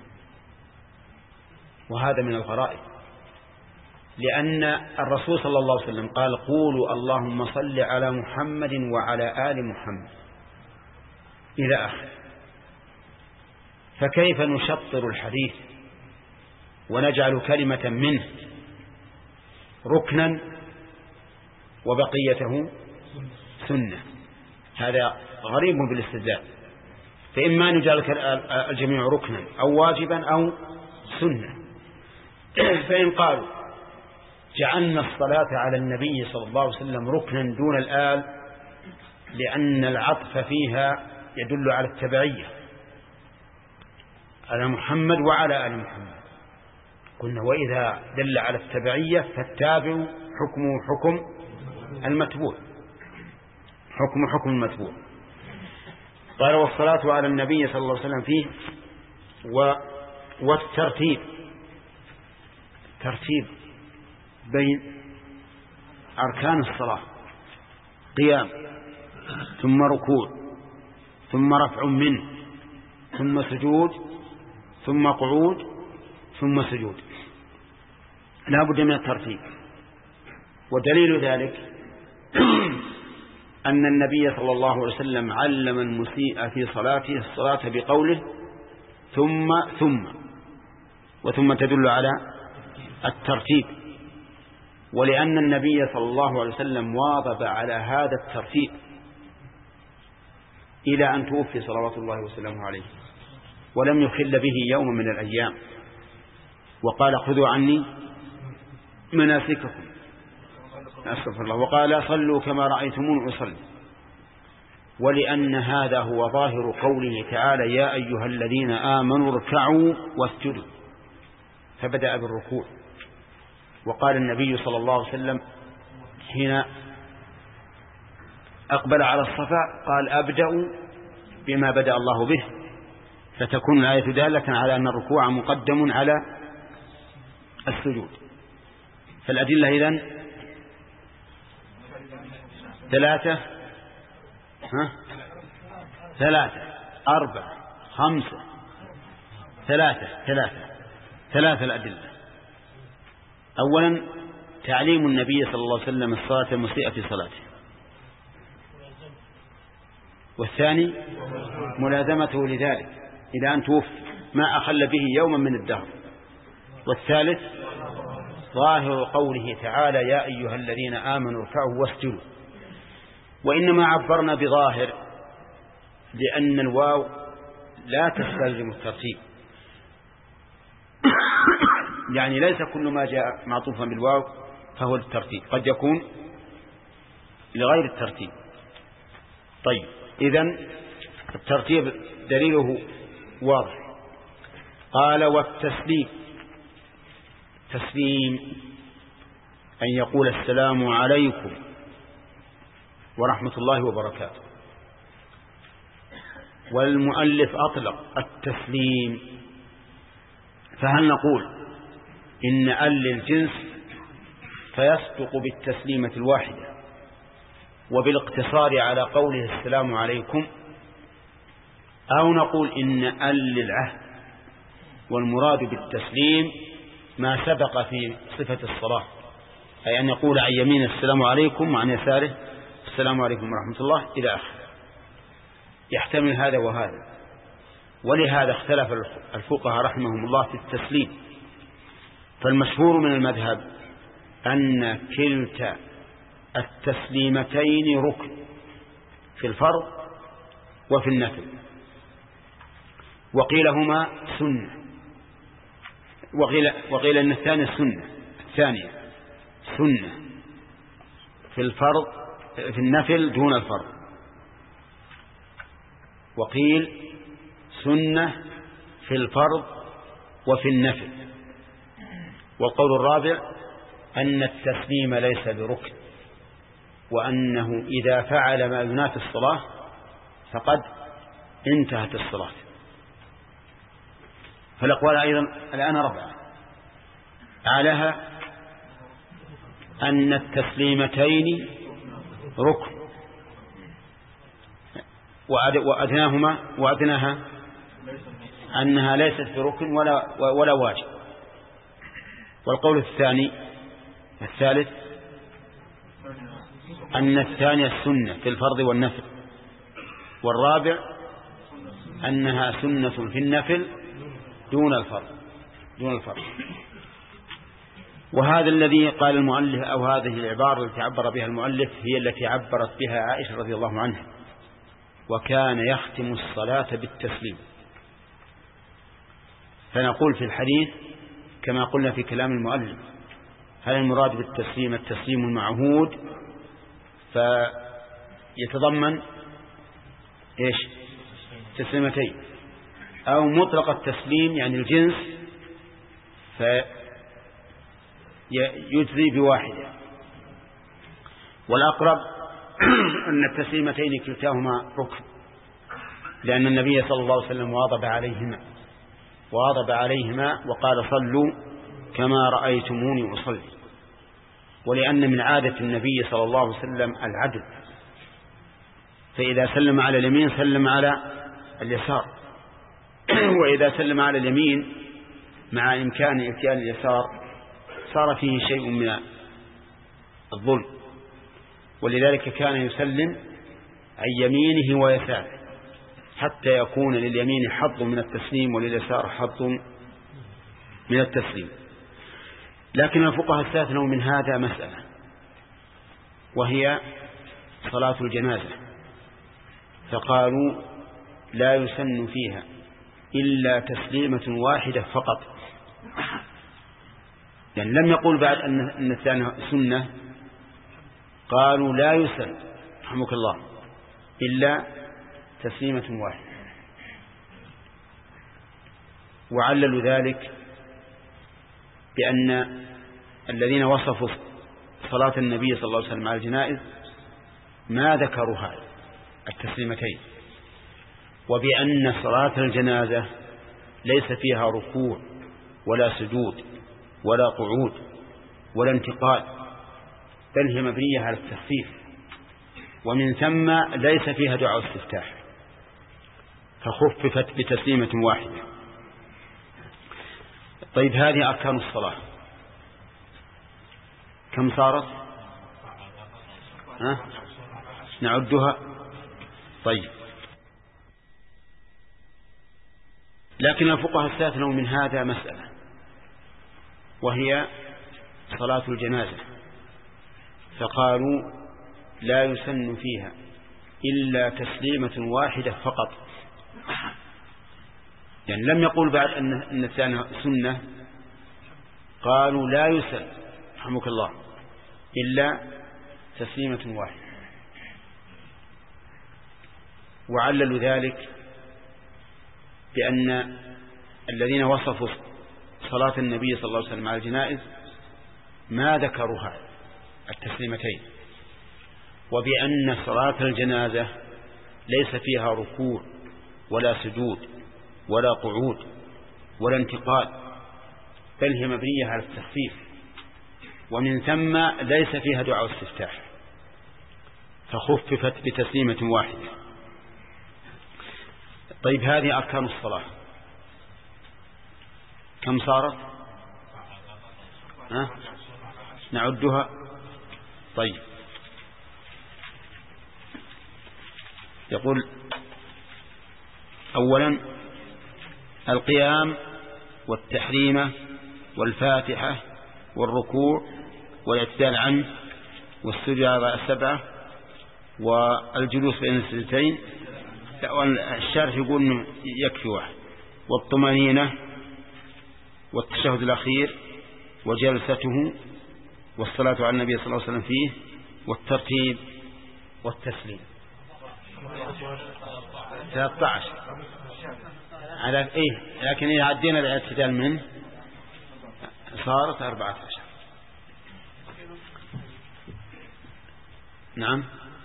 وهذا من الغرائب، لأن الرسول صلى الله عليه وسلم قال: قولوا اللهم صل على محمد وعلى آل محمد إلى آخر. فكيف نشطر الحديث ونجعل كلمة منه ركنا وبقيته سنة؟ هذا غريب بالاستدلال. فإما نجعل الجميع ركنا أو واجبا أو سنة. فإن قالوا جعلنا الصلاة على النبي صلى الله عليه وسلم ركنا دون الآل لأن العطف فيها يدل على التبعية على محمد وعلى آل محمد، قلنا: وإذا دل على التبعية فالتابع حكمه حكم المتبوع، حكم حكم المتبوع. قال: والصلاة على النبي صلى الله عليه وسلم فيه. و والترتيب، ترتيب بين أركان الصلاة: قيام، ثم ركوع، ثم رفع منه، ثم سجود، ثم قعود، ثم سجود. لا بد من الترتيب. ودليل ذلك أن النبي صلى الله عليه وسلم علم المسيء في صلاته الصلاة بقوله: ثم ثم، وثم تدل على الترتيب. ولأن النبي صلى الله عليه وسلم واظب على هذا الترتيب إلى أن توفي صلوات الله وسلامه عليه، ولم يخل به يوم من الأيام، وقال: خذوا عني مناسككم، أستغفر الله، وقال: صلوا كما رأيتمون أصلي. ولأن هذا هو ظاهر قوله تعالى: يا أيها الذين آمنوا اركعوا واسجدوا، فبدأ بالركوع. وقال النبي صلى الله عليه وسلم حين أقبل على الصفا قال: أبدأ بما بدأ الله به، فتكون الآية دالة على أن الركوع مقدم على السجود. فالأدلة إذن ثلاثة، ها؟ ثلاثة، أربعة، خمسة، ثلاثة ثلاثة ثلاثة الأدلة. أولا تعليم النبي صلى الله عليه وسلم الصلاة المسيئة في صلاته، والثاني ملازمته لذلك إلى أن توفي ما أخل به يوما من الدهر، والثالث ظاهر قوله تعالى: يا أيها الذين آمنوا اركعوا واسجدوا. وإنما عبرنا بظاهر لأن الواو لا تستلزم الترتيب، يعني ليس كل ما جاء معطوفا بالواو فهو الترتيب، قد يكون لغير الترتيب. طيب، إذن الترتيب دليله واضح. قال: والتسليم، تسليم أن يقول: السلام عليكم ورحمة الله وبركاته. والمؤلف أطلق التسليم، فهل نقول إن أل للجنس فيصدق بالتسليمة الواحدة وبالاقتصار على قوله السلام عليكم، أو نقول إن أل للعهد والمراد بالتسليم ما سبق في صفة الصلاة، أي أن يقول عن يمين السلام عليكم وعن يساره السلام عليكم ورحمة الله إلى آخر، يحتمل هذا وهذا. ولهذا اختلف الفقهاء رحمهم الله في التسليم. فالمشهور من المذهب أن كلتا التسليمتين ركن في الفرض وفي النفل. وقيل هما سنة، وقيل, وقيل أن الثانية سنة الثانية سنة في الفرض في النفل دون الفرض، وقيل سنة في الفرض وفي النفل. والقول الرابع أن التسليم ليس بركن، وأنه إذا فعل ما ينافي الصلاة فقد انتهت الصلاة. فالأقوال أيضا الآن ربعة. أعلاها أن التسليمتين ركن، وأدناهما وأدناها أنها ليست بركن ولا, ولا واجب. والقول الثاني الثالث أن الثانية السنة في الفرض والنفل، والرابع أنها سنة في النفل دون الفرض دون الفرض. وهذا الذي قال المؤلف، أو هذه العبارة التي عبر بها المؤلف هي التي عبرت بها عائشة رضي الله عنها: وكان يختم الصلاة بالتسليم. فنقول في الحديث كما قلنا في كلام المؤلف: هل المراد بالتسليم التسليم المعهود فيتضمن إيش تسليمتين، أو مطلق التسليم يعني الجنس فيجزي بواحدة؟ والأقرب أن التسليمتين كلتاهما ركن، لأن النبي صلى الله عليه وسلم واظب عليهما واظب عليهما وقال: صلوا كما رأيتموني أصلي. ولأن من عادة النبي صلى الله عليه وسلم العدل، فإذا سلم على اليمين سلم على اليسار، وإذا سلم على اليمين مع إمكان إتيان اليسار صار فيه شيء من الظلم، ولذلك كان يسلم عن يمينه ويساره حتى يكون لليمين حظ من التسليم ولليسار حظ من التسليم. لكن الفقهاء استثنوا من هذا مسألة، وهي صلاة الجنازة، فقالوا لا يسن فيها إلا تسليمة واحدة فقط. يعني لم يقول بعد أن الثانية سنة، قالوا لا يسن رحمك الله إلا تسليمة واحدة. وعللوا ذلك بأن الذين وصفوا صلاة النبي صلى الله عليه وسلم على الجنائز ما ذكروا هذا التسليمتين، وبأن صلاة الجنازة ليس فيها ركوع ولا سجود ولا قعود ولا انتقال، بل هي مبنية على التخفيف، ومن ثم ليس فيها دعاء استفتاح، فخففت بتسليمة واحدة. طيب هذه أركان الصلاة كم صارت؟ ها؟ نعدها. طيب، لكن الفقهاء استثنوا من هذا مسألة، وهي صلاة الجنازة، فقالوا لا يسن فيها إلا تسليمة واحدة فقط. يعني لم يقول بعد أن الثانية سنة، قالوا لا يسن رحمك الله إلا تسليمة واحدة. وعللوا ذلك بأن الذين وصفوا صلاة النبي صلى الله عليه وسلم على الجنائز ما ذكروا هذا التسليمتين، وبأن صلاة الجنازة ليس فيها ركوع ولا سجود ولا قعود ولا انتقال، بل هي مبنية على التخفيف، ومن ثم ليس فيها دعاء استفتاح، فخففت بتسليمة واحدة. طيب هذه أركان الصلاة كم صارت؟ ها؟ نعدها. طيب، يقول أولا القيام والتحريمة والفاتحة والركوع والاعتدال عنه والسجود السبعة والجلوس بين السجدتين الشارح يقول إنه يكفي واحد: والطمأنينة والتشهد الأخير وجلسته والصلاة على النبي صلى الله عليه وسلم فيه والترتيب والتسليم. ثلاثة عشر على إيه، لكن إذا عدينا الاعتدال منه صارت أربعة عشر. نعم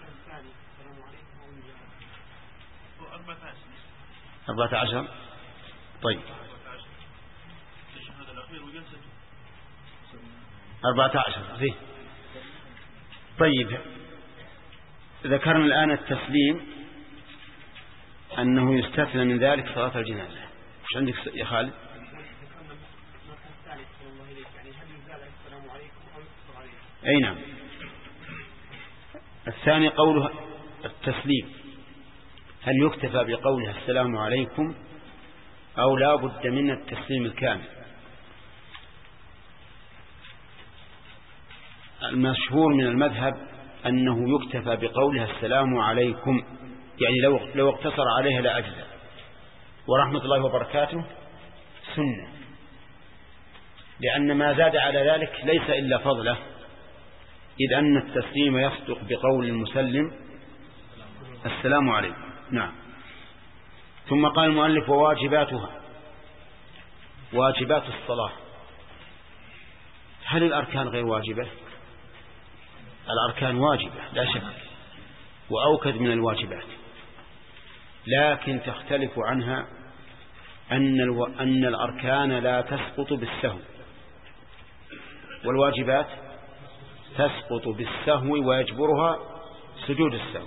أربعة عشر. طيب أربعة عشر زين. طيب ذكرنا الآن التسليم أنه يستثنى من ذلك صلاة الجنازة. وش عندك يا خالد؟ أي نعم. الثاني قوله التسليم، هل يكتفى بقولها السلام عليكم أو لا بد من التسليم الكامل؟ المشهور من المذهب أنه يكتفى بقولها السلام عليكم، يعني لو لو اقتصر عليها لا أجزاء. ورحمة الله وبركاته سنة، لأن ما زاد على ذلك ليس إلا فضله، إذ أن التسليم يصدق بقول المسلم السلام عليكم. نعم. ثم قال المؤلف: وواجباتها، واجبات الصلاة. هل الأركان غير واجبة؟ الأركان واجبة لا شك، وأوكد من الواجبات، لكن تختلف عنها أن, الو... أن الأركان لا تسقط بالسهو، والواجبات تسقط بالسهو ويجبرها سجود السهو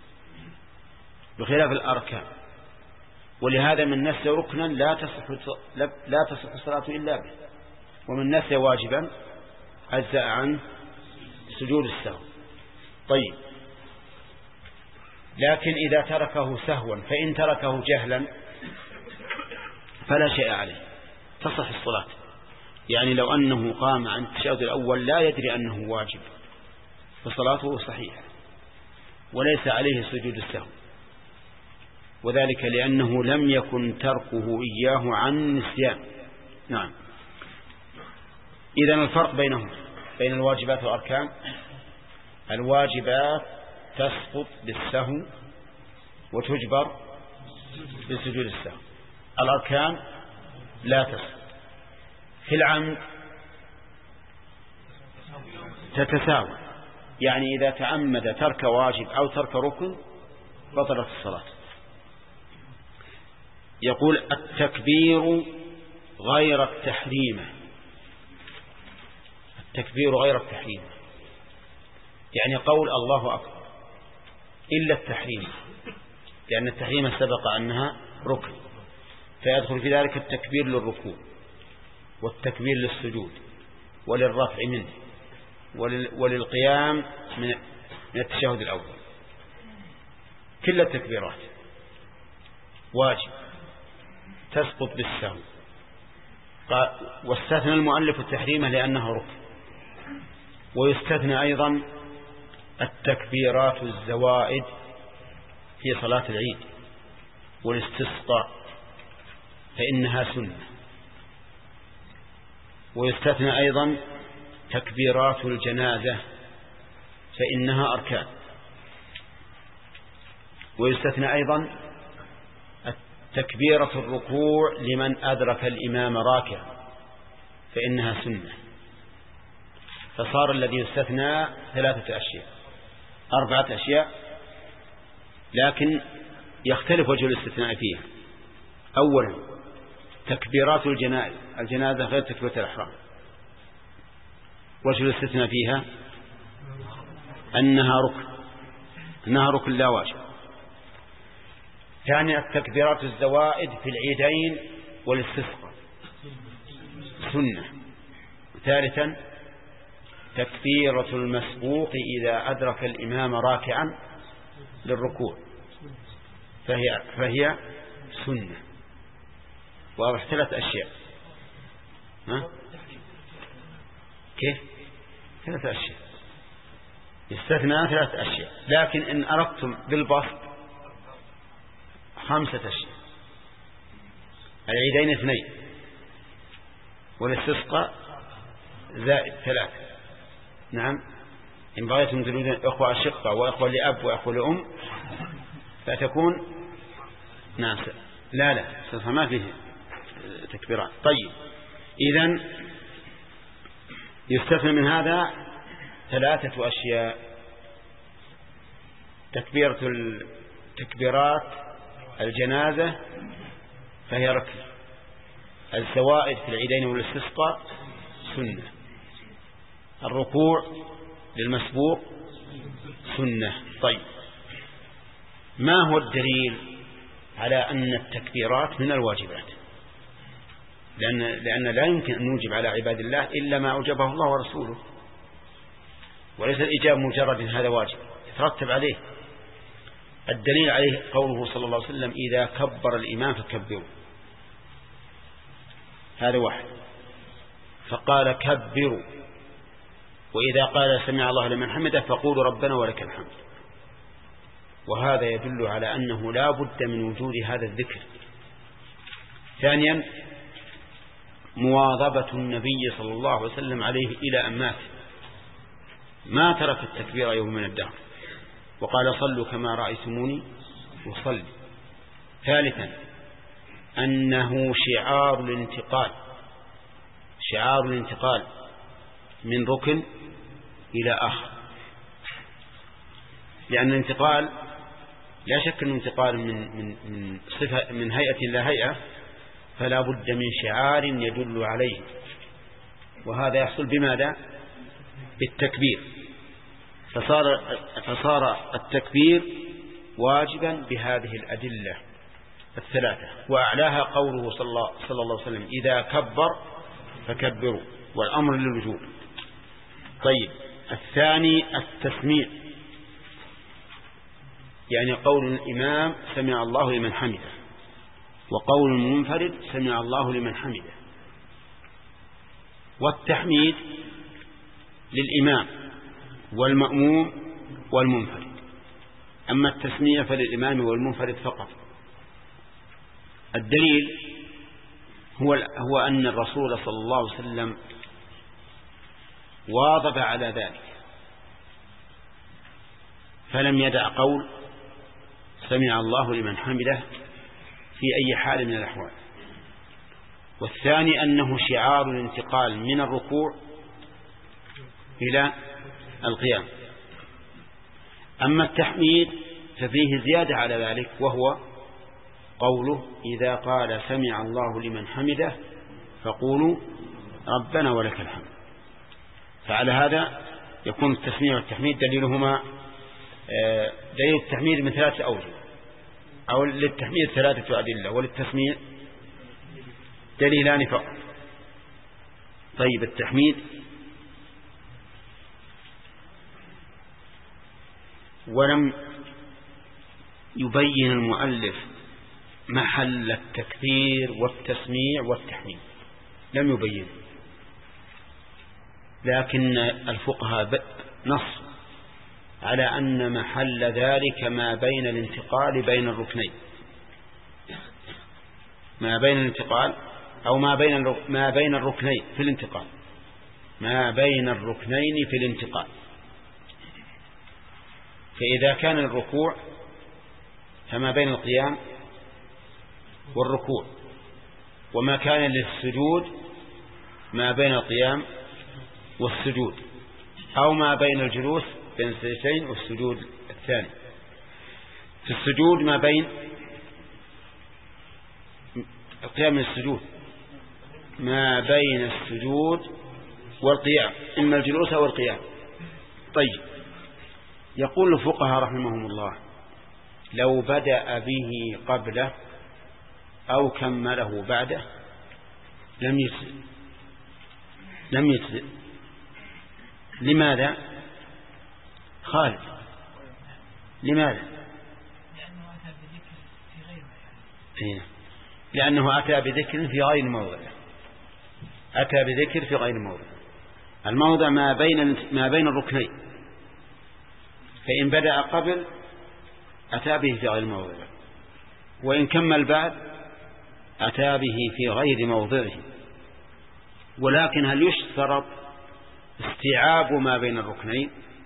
بخلاف الأركان. ولهذا من نسي ركنا لا تصح لا تصح الصلاة إلا به، ومن نسي واجبا أجزأ عنه سجود السهو. طيب، لكن إذا تركه سهوا، فإن تركه جهلا فلا شيء عليه، تصح الصلاة. يعني لو أنه قام عن التشهد الأول لا يدري أنه واجب فصلاته صحيحة وليس عليه سجود السهو، وذلك لأنه لم يكن تركه إياه عن نسيان. نعم. إذن الفرق بينهم بين الواجبات والأركان: الواجبات تسقط بالسهو وتجبر بسجود السهو، الأركان لا تسقط. في العمد تتساوى، يعني إذا تعمد ترك واجب أو ترك ركن بطلت الصلاة. يقول: التكبير غير التحريم. التكبير غير التحريم يعني قول الله أكبر إلا التحريم، لأن التحريم سبق أنها ركن، فيدخل في ذلك التكبير للركوع والتكبير للسجود وللرفع منه وللقيام من التشهد الأول. كل التكبيرات واجب تسقط بالسهو، واستثنى المؤلف التحريم لأنه ركن. ويستثنى أيضا التكبيرات الزوائد في صلاة العيد والاستسقاء فإنها سنة. ويستثنى أيضا تكبيرات الجنازة فإنها أركان. ويستثنى أيضا تكبيرة الركوع لمن أدرك الإمام راكعا فإنها سنة. فصار الذي يستثنى ثلاثة أشياء أربعة أشياء، لكن يختلف وجه الاستثناء فيها. أولا تكبيرات الجنائز الجنازة غير تكبيرة الإحرام، وجه الاستثناء فيها أنها ركن أنها ركن لا واجب. ثانيا التكبيرات الزوائد في العيدين والاستسقاء سنة. ثالثا تكبيرة المسبوق إذا أدرك الإمام راكعا للركوع فهي, فهي سنة. واضح؟ ثلاث أشياء. ها؟ كيف؟ ثلاث أشياء يستثنى ثلاث أشياء، لكن إن أردتم بالبسط خمسة أشياء: العيدين اثنين، والاستسقاء زائد ثلاثة. نعم، إن بغيتم تريدون أخوة أشقة وأخوة لأب وأخوة لأم فتكون نعم. لا لا ما فيه تكبيرات. طيب، إذن يستثنى من هذا ثلاثة أشياء: تكبيرة تكبيرات الجنازة فهي ركن، الزوائد في العيدين والاستسقاء سنة، الركوع للمسبوق سنة. طيب، ما هو الدليل على أن التكبيرات من الواجبات؟ لأن, لأن لا يمكن أن نوجب على عباد الله إلا ما أوجبه الله ورسوله، وليس الإجابة مجرد هذا واجب يترتب عليه. الدليل عليه قوله صلى الله عليه وسلم: إذا كبر الإمام فكبروا. هذا واحد، فقال كبروا. وإذا قال سمع الله لمن حمده فقولوا ربنا ولك الحمد. وهذا يدل على أنه لا بد من وجود هذا الذكر. ثانيا، مواظبة النبي صلى الله عليه وسلم عليه إلى أن مات، ما ترك التكبير يوم من الدهر، وقال صلوا كما رأيتموني أصلي. ثالثا، أنه شعار الانتقال، شعار الانتقال من ركن إلى آخر، لأن الانتقال لا شك أنه انتقال من من من صفة من هيئة إلى هيئة، فلا بد من شعار يدل عليه، وهذا يحصل بماذا؟ بالتكبير. فصار فصار التكبير واجبا بهذه الأدلة الثلاثة، وأعلاها قوله صلى الله, صلى الله عليه وسلم: إذا كبر فكبروا، والأمر للوجوب. طيب، الثاني التسميع، يعني قول الإمام سمع الله لمن حمده، وقول المنفرد سمع الله لمن حمده. والتحميد للإمام والمأموم والمنفرد، أما التسميع فللإمام والمنفرد فقط. الدليل هو هو أن الرسول صلى الله عليه وسلم واظب على ذلك، فلم يدع قول سمع الله لمن حمده في أي حال من الأحوال. والثاني أنه شعار الانتقال من الركوع إلى القيام. أما التحميد ففيه زيادة على ذلك، وهو قوله: إذا قال سمع الله لمن حمده فقولوا ربنا ولك الحمد. فعلى هذا يكون التسميع والتحميد دليلهما دليل التحميد من ثلاثة أوجه، أو للتحميد ثلاثة أدلة، وللتسميع دليلان فقط. طيب، التحميد: ولم يبين المؤلف محل التكبير والتسميع والتحميد، لم يبين، لكن الفقهاء نص على أن محل ذلك ما بين الانتقال بين الركنين، ما بين الانتقال أو ما بين ما بين الركنين في الانتقال، ما بين الركنين في الانتقال. فإذا كان الركوع فما بين القيام والركوع، وما كان للسجود ما بين القيام والسجود، أو ما بين الجلوس بين السجدتين والسجود الثاني. في السجود ما بين القيام والسجود، ما بين السجود والقيام، إما الجلوس أو القيام. طيب، يقول الفقهاء رحمهم الله: لو بدأ به قبله أو كمله بعده لم يجزئ، لم يجزئ. لماذا؟ خالد، لماذا؟ لأنه أتى بذكر في غير موضع، أتى بذكر في غير موضع. الموضع ما بين ما بين الركنين، فإن بدأ قبل أتى به في غير موضع، وإن كمل بعد أتى به في غير موضعه. ولكن هل يشترط استيعاب ما بين الركنين؟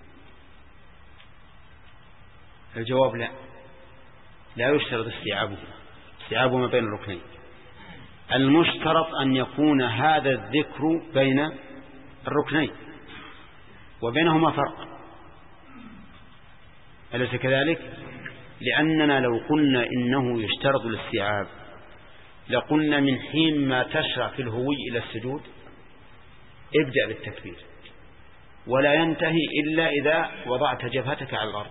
الجواب لا، لا يشترط استيعابه استيعاب ما بين الركنين. المشترط أن يكون هذا الذكر بين الركنين وبينهما فرق، أليس كذلك؟ لأننا لو قلنا إنه يشترط الاستيعاب لقلنا من حين ما تشرع في الهوي إلى السجود ابدأ بالتكبير، ولا ينتهي إلا إذا وضعت جبهتك على الأرض.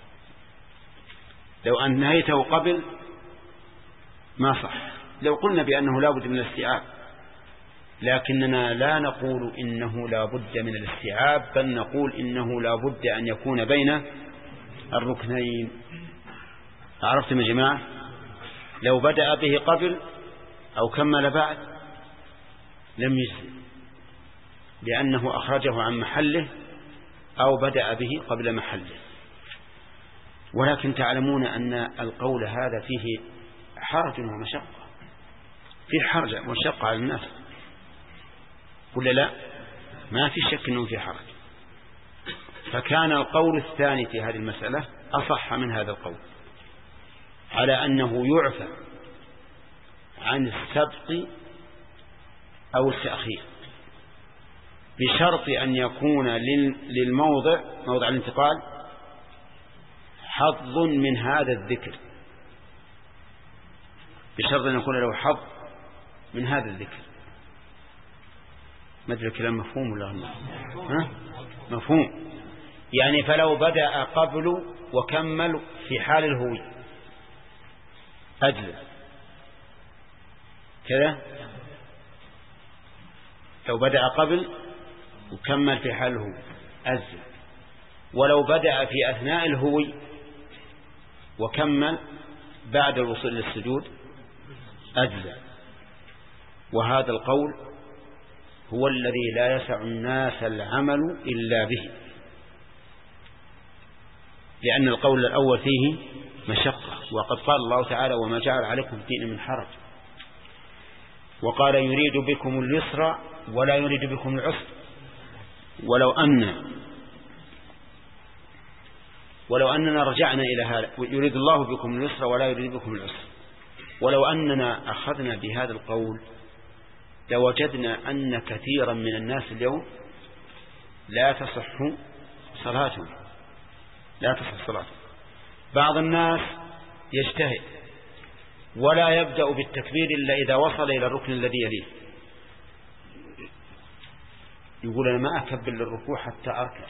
لو أنهيته قبل ما صح. لو قلنا بأنه لا بد من الاستيعاب، لكننا لا نقول إنه لا بد من الاستيعاب، بل نقول إنه لا بد أن يكون بين الركنين. عرفتم يا جماعة؟ لو بدأ به قبل أو كمل بعد لم يجزي، لأنه أخرجه عن محله أو بدأ به قبل محله. ولكن تعلمون أن القول هذا فيه حرج ومشقة، فيه حرج ومشقة على الناس، ولا لا؟ ما في شك أنه في حرج. فكان القول الثاني في هذه المسألة أصح من هذا القول، على أنه يعفى عن السبق أو التأخير بشرط أن يكون للموضع موضع الانتقال حظ من هذا الذكر، بشرط أن يكون له حظ من هذا الذكر. ما أدري الكلام مفهوم ولا لا؟ ها؟ مفهوم. يعني فلو بدأ قبل وكمل في حال الهوي أجل كذا، لو بدأ قبل وكمل في حال الهوي أجل، ولو بدأ في أثناء الهوي وكمل بعد الوصول للسجود أجل. وهذا القول هو الذي لا يسع الناس العمل إلا به، لأن القول الأول فيه مشقة. وقد قال الله تعالى: وما جعل عليكم الدين من حرج، وقال: يريد بكم اليسر ولا يريد بكم العسر، ولو أن ولو أننا رجعنا إلى هذا، يريد الله بكم اليسر ولا يريد بكم العسر. ولو أننا أخذنا بهذا القول لوجدنا أن كثيرا من الناس اليوم لا تصح صلاتهم لا تصح صلاتهم. بعض الناس يجتهد ولا يبدأ بالتكبير إلا إذا وصل إلى الركن الذي يليه، يقول: أنا ما أكبر للركوع حتى أركع.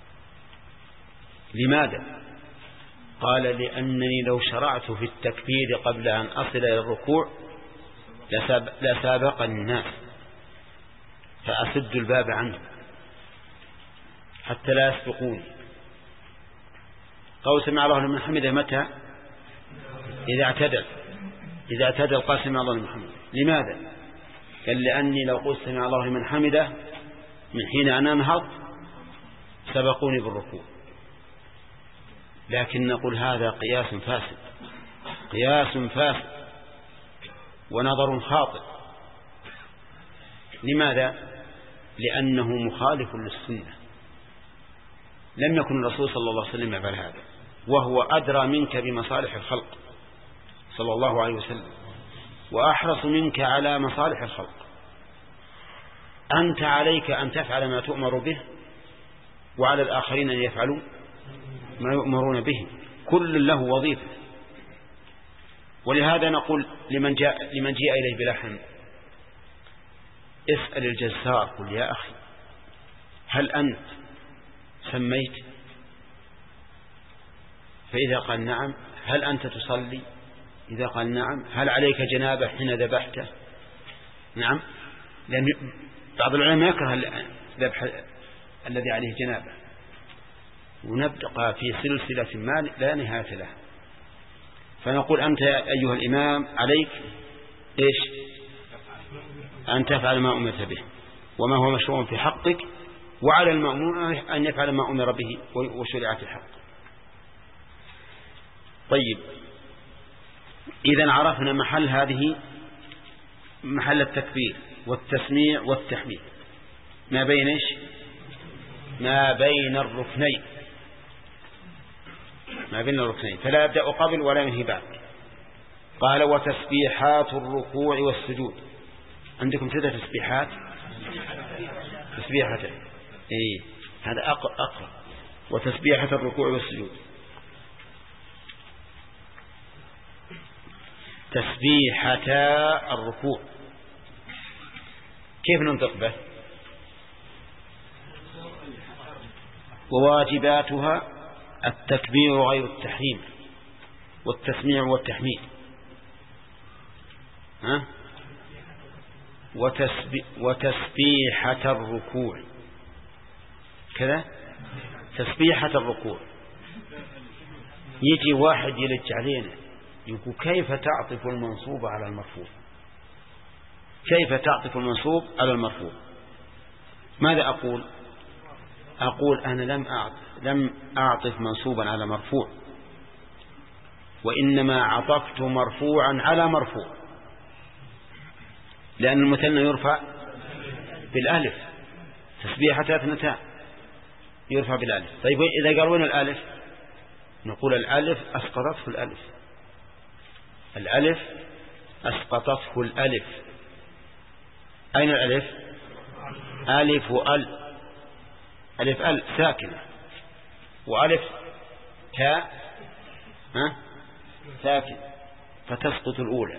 لماذا؟ قال: لأنني لو شرعت في التكبير قبل أن أصل إلى الركوع لسابقني الناس فأسد الباب عنه حتى لا يسبقوني. قول سمع الله لمن حمده متى؟ إذا اعتدل إذا اعتدل قال سمع الله لمن حمده. لماذا؟ قال: لأني لو قلت سمع الله لمن حمده من حين أن أنهض سبقوني بالركوع. لكن نقول هذا قياس فاسد قياس فاسد ونظر خاطئ. لماذا؟ لأنه مخالف للسنة. لم يكن الرسول صلى الله عليه وسلم يفعل هذا، وهو أدرى منك بمصالح الخلق صلى الله عليه وسلم، وأحرص منك على مصالح الخلق. أنت عليك أن تفعل ما تؤمر به، وعلى الآخرين أن يفعلوا ما يؤمرون به، كل له وظيفة. ولهذا نقول لمن جاء لمن جاء إليه بلحم: اسأل الجزار، قل: يا أخي هل أنت سميت؟ فإذا قال نعم: هل أنت تصلي؟ إذا قال نعم: هل عليك جنابة حين ذبحته؟ نعم، لأن بعض العلماء يكره الذبح الذي عليه جنابة. ونبقى في سلسلة ما لا نهاية لها. فنقول: أنت أيها الإمام عليك إيش؟ أن تفعل ما أمرت به وما هو مشروع في حقك، وعلى المأمون أن يفعل ما أمر به وشرع في الحق. طيب، إذن عرفنا محل هذه محل التكبير والتسميع والتحميد ما بين إيش ما بين الركنين ما بين الركنين فلا يبدأ قبل ولا ينهي بعد. قال وتسبيحات الركوع والسجود. عندكم ثلاث تسبيحات تسبيحتين إيه هذا أقرأ. وتسبيحة الركوع والسجود. تسبيحتا الركوع كيف ننطق به؟ وواجباتها التكبير غير التحريم والتسميع والتحميد. ها؟ وتسبي وتسبيحة الركوع كذا تسبيحة الركوع. يجي واحد يلج علينا يقول كيف تعطف المنصوب على المرفوع كيف تعطف المنصوب على المرفوع. ماذا أقول؟ أقول أنا لم أعطف لم أعطف منصوبا على مرفوع وإنما عطفت مرفوعا على مرفوع لأن المثنى يرفع بالألف. تسبيحة اثنتان يرفع بالألف. طيب إذا قالوا لنا الألف نقول الألف أسقطته الألف الألف أسقطته الألف. أين الألف؟ ألف وأل ألف أل ساكنة وألف تاء ها ساكن فتسقط الأولى.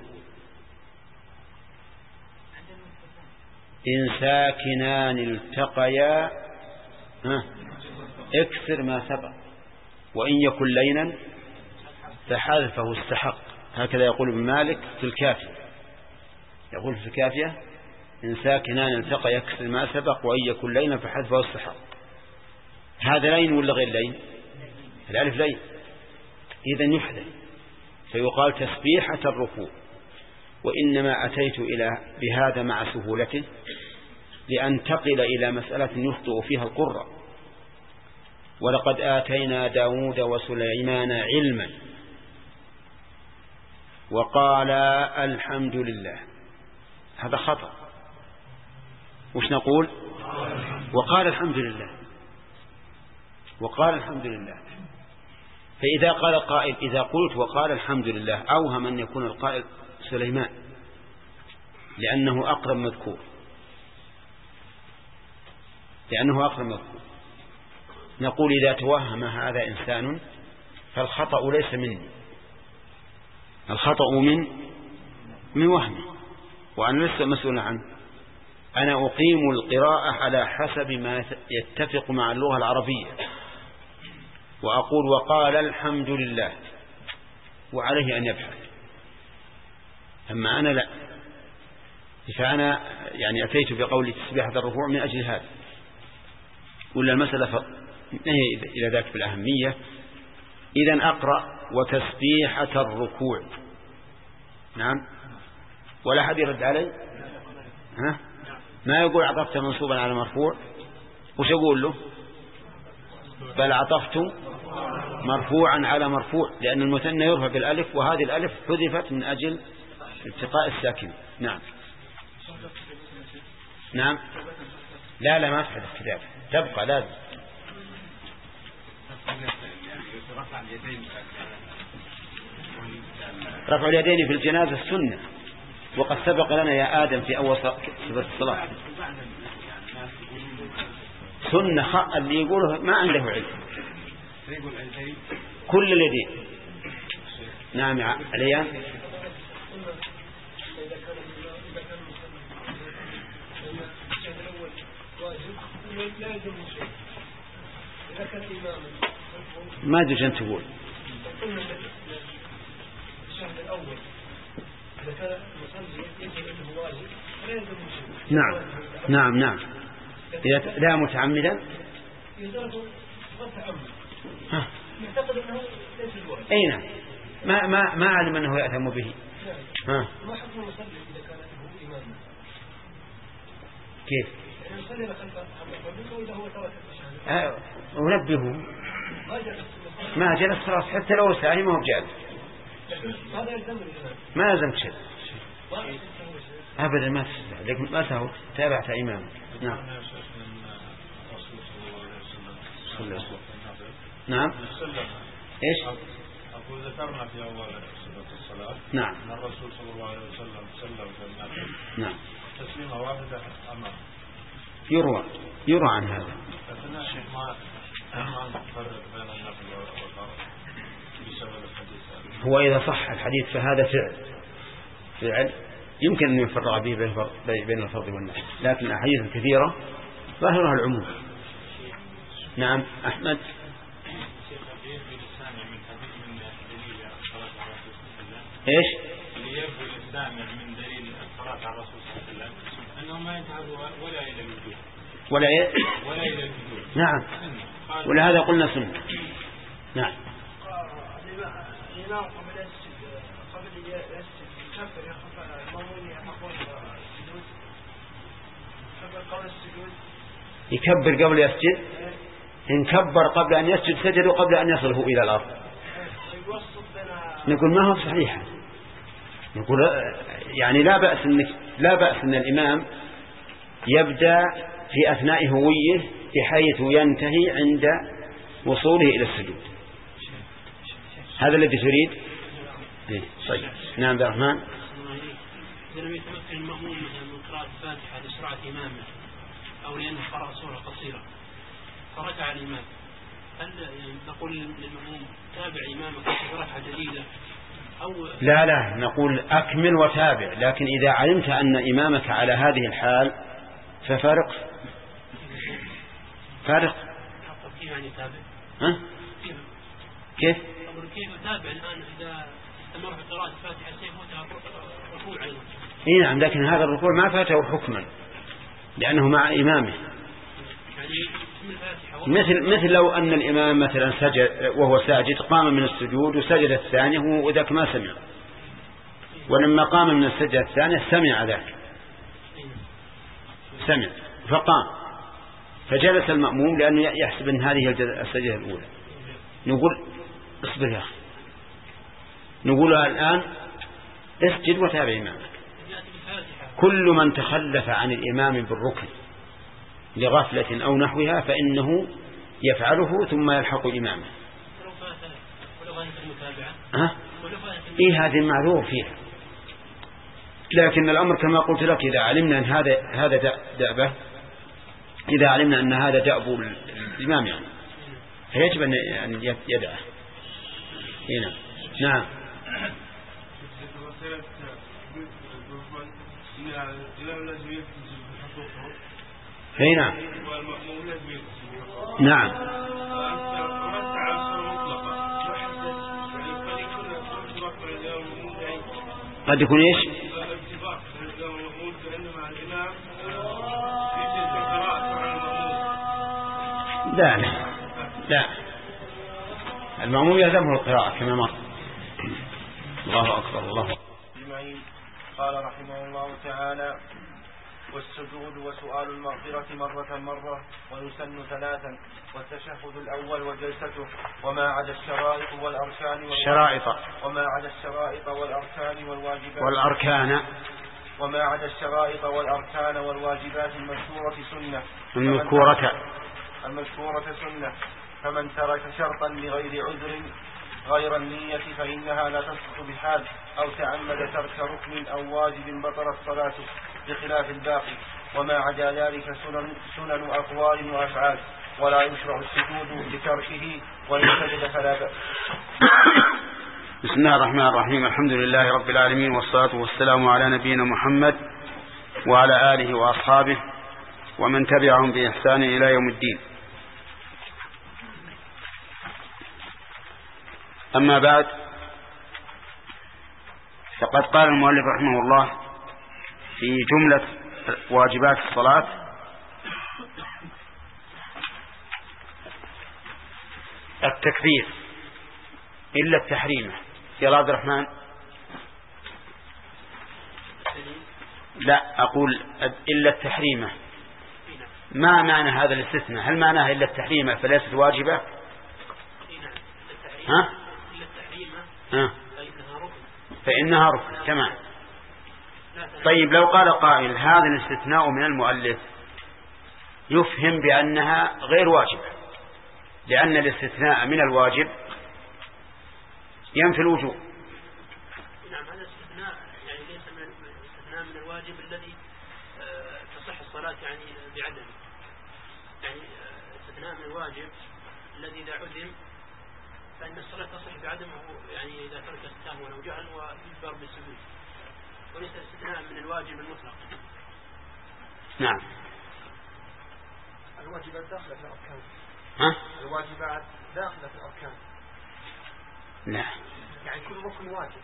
إن ساكنان التقيا ها اكسر ما سبق وإن يكن لينا فحذفه استحق. هكذا يقول ابن مالك في الكافية. يقول في الكافية إن ساكنان التقى يكسر ما سبق وإن يكن لينا فحذفه استحق. هذا لين ولا غير لين؟ الألف لين إذن يحذف فيقال تسبيحة الركوع. وإنما أتيت إلى بهذا مع سهولته لأنتقل إلى مسألة يخطئ فيها القراء. ولقد آتينا داود وسليمان علما وقال الحمد لله. هذا خطأ. وش نقول؟ وقال الحمد لله وقال الحمد لله. فإذا قال قائل إذا قلت وقال الحمد لله أوهم أن يكون القائل سليمان لأنه أقرب مذكور لأنه أقرب مذكور. نقول إذا توهم هذا إنسان فالخطأ ليس مني الخطأ من من وهمه وأنا لست مسؤول عنه. أنا أقيم القراءة على حسب ما يتفق مع اللغة العربية وأقول وقال الحمد لله وعليه أن يبحث. أما أنا لا. فأنا يعني أتيت بقول تسبيحة الركوع من أجل هذا. ولا المسألة نهي إلى ذاك بالأهمية. إذن أقرأ وتسبيحة الركوع. نعم ولا أحد يرد علي. ها؟ ما يقول عطفت منصوبا على مرفوع. وش يقول له؟ بل عطفت مرفوعا على مرفوع لأن المثنى يرفع بالألف وهذه الألف حذفت من أجل التقاء الساكن. نعم نعم لا لا ما تحدث كتاب تبقى لازم. رفع اليدين في الجنازة السنة وقد سبق لنا يا آدم في أول صفة الصلاة سنة خاء اللي يقوله ما عنده علم كل اليدين. نعم يا عليان ما أدري أن تقول نعم نعم نعم إذا لا متعمدا أي نعم ما ما ما علم أنه يأثم به. ها كيف آه ونبهه ما جلس خلاص حتى لو ساهي ما هو جالس ما لازم تشد أبدا، ما تشد لكن ما سهو تابعت إمامك. نعم نعم إيش أقول ذكرنا في أول صفة الصلاة نعم أن الرسول صلى الله عليه وسلم سلم في النافل نعم تسليمة واحدة أمام يروى يروى عن هذا. لكن الشيخ ما ما نفرق بين النفل والفرض بسبب الحديث. هو إذا صح الحديث فهذا فعل فعل يمكن أن يفرق به بين الفرض والنفل، لكن الأحاديث الكثيرة ظاهرها العموم. نعم أحمد. ايش اللي يرجو السامع من دليل الصلاة على الرسول صلى الله عليه وسلم انه ما يذهب ولا الى الوجود ولا إيه؟ ولا الى الوجود. نعم ولهذا قلنا سنة. نعم الإمام قبل يسجد قبل يسجد يكبر يخف المأمون يحقون السجود يكبر قبل السجود يكبر قبل يسجد. إن كبر قبل أن يسجد سجد قبل أن يصله إلى الأرض. نقول ما هو صحيح. نقول يعني لا بأس إنك لا بأس إن الإمام يبدأ في أثناء هويه بحيث ينتهي عند وصوله إلى السجود. هذا الذي تريد. إيه. طيب نعم عبد الرحمن. إذا لم يتمكن المأموم من قراءة الفاتحة لسرعة إمامه أو لأنه قرأ سورة قصيرة فركع الإمام، هل نقول للمأموم تابع إمامك في ركعة جديدة أو لا لا نقول أكمل وتابع، لكن إذا علمت أن إمامك على هذه الحال ففارق فارق. كيف يعني تابع؟ ها؟ كيف؟ كيف تابع الآن إذا استمر في قراءة الفاتحة سيفوتها ركوع أيضا؟ إيه نعم، لكن هذا الركوع ما فاته حكما لأنه مع إمامه. مثل مثل لو أن الإمام مثلا سجد وهو ساجد قام من السجود وسجد الثانية وذاك ما سمع، ولما قام من السجدة الثانية سمع ذاك سمع فقام فجلس المأموم لأنه يحسب أن هذه السجدة الأولى. نقول اصبر يا أخي، نقولها الآن اسجد وتابع إمامك. كل من تخلف عن الإمام بالركن لغفلة أو نحوها فإنه يفعله ثم يلحق إمامه. ها؟ إيه هذه معذور فيها، لكن الأمر كما قلت لك إذا علمنا أن هذا هذا دأبه، إذا علمنا أن هذا دأب الإمام يعني فيجب أن يدعه. هنا نعم. هنا نعم. قد يكون ايش؟ لا لا لا المأموم يلزمه القراءة كما مر. الله أكبر. الله أكبر. قال رحمه الله تعالى: والسجود وسؤال المغفرة مرة مرة ويسن ثلاثا، والتشهد الأول وجلسته وما عدا الشرائط والأركان الشرائط وما عدا الشرائط والأركان والواجبات والأركان وما عدا الشرائط والأركان والواجبات المذكورة سنة المذكورة المذكورة سنة فمن ترك شرطا لغير عذر غير النية فإنها لا تسقط بحال، أو تعمد ترك ركن أو واجب بطلت صلاته بخلاف الباقي. وما عدا ذلك سنن, سنن أقوال وأفعال، ولا يشرع السجود لتركه وإن سجد فلا بأس. بسم الله الرحمن الرحيم. الحمد لله رب العالمين، والصلاة والسلام على نبينا محمد وعلى آله وأصحابه ومن تبعهم بإحسان إلى يوم الدين. أما بعد، فقد قال المؤلف رحمه الله في جملة واجبات الصلاة: التكبير إلا التحريمة. يا عبد الرحمن. لا أقول إلا التحريمة. ما معنى هذا الاستثناء؟ هل معناها إلا التحريمة فليست واجبة؟ ها؟ ها؟ فإنها ركن. تمام. طيب لو قال قائل هذا الاستثناء من المؤلف يفهم بأنها غير واجبة، لأن الاستثناء من الواجب ينفي الوجوب. نعم هذا استثناء يعني ليس من الاستثناء من الواجب الذي تصح الصلاة يعني بعدم، يعني استثناء من الواجب الذي إذا عدم فإن الصلاة تصح بعدمه، يعني إذا ترك السهو أو جهل ويجبر بالسجود، وليس استثناء من الواجب المطلق. نعم. الواجبات داخلة في الأركان. ها؟ الواجبات داخلة في الأركان. لا. يعني كل ركن واجب.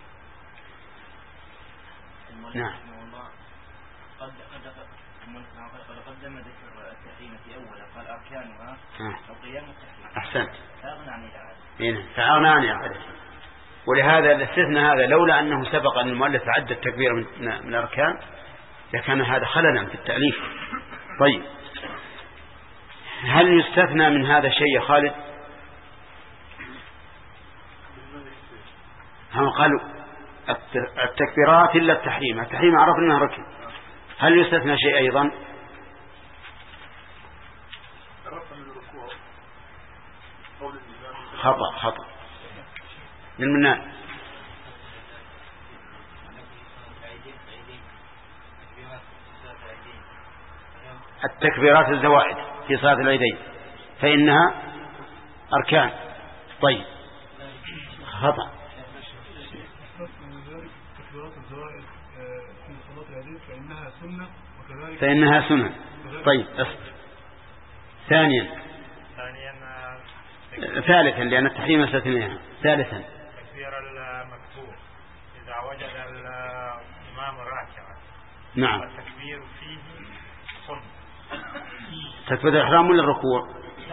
نعم. قد قد قدم ذكر التحريم في أوله قال أركانها القيام والتحريم. أحسنت. فأغنى عن الإعادة. هنا فأغنى عن الإعادة. ولهذا الاستثناء هذا لولا أنه سبق أن المؤلف عد التكبير من, من الأركان لكان هذا خللا في التأليف. طيب هل يستثنى من هذا الشيء يا خالد؟ هم قالوا التكبيرات إلا التحريم، التحريم عرفنا أنها ركن، هل يستثنى شيء أيضا؟ خطأ خطأ من منان. التكبيرات الزوائد في صلاة العيدين فإنها أركان. طيب خطأ. تكبيرات الزوائد في صلاة العيدين فإنها سنة وكذلك فإنها سنة. طيب ثانيا ثالثا لأن التحريم استثناها. ثالثا تكبير المكتوب إذا وجد الإمام راكعا. نعم. التكبير فيه سنة. تكبير الإحرام ولا الركوع؟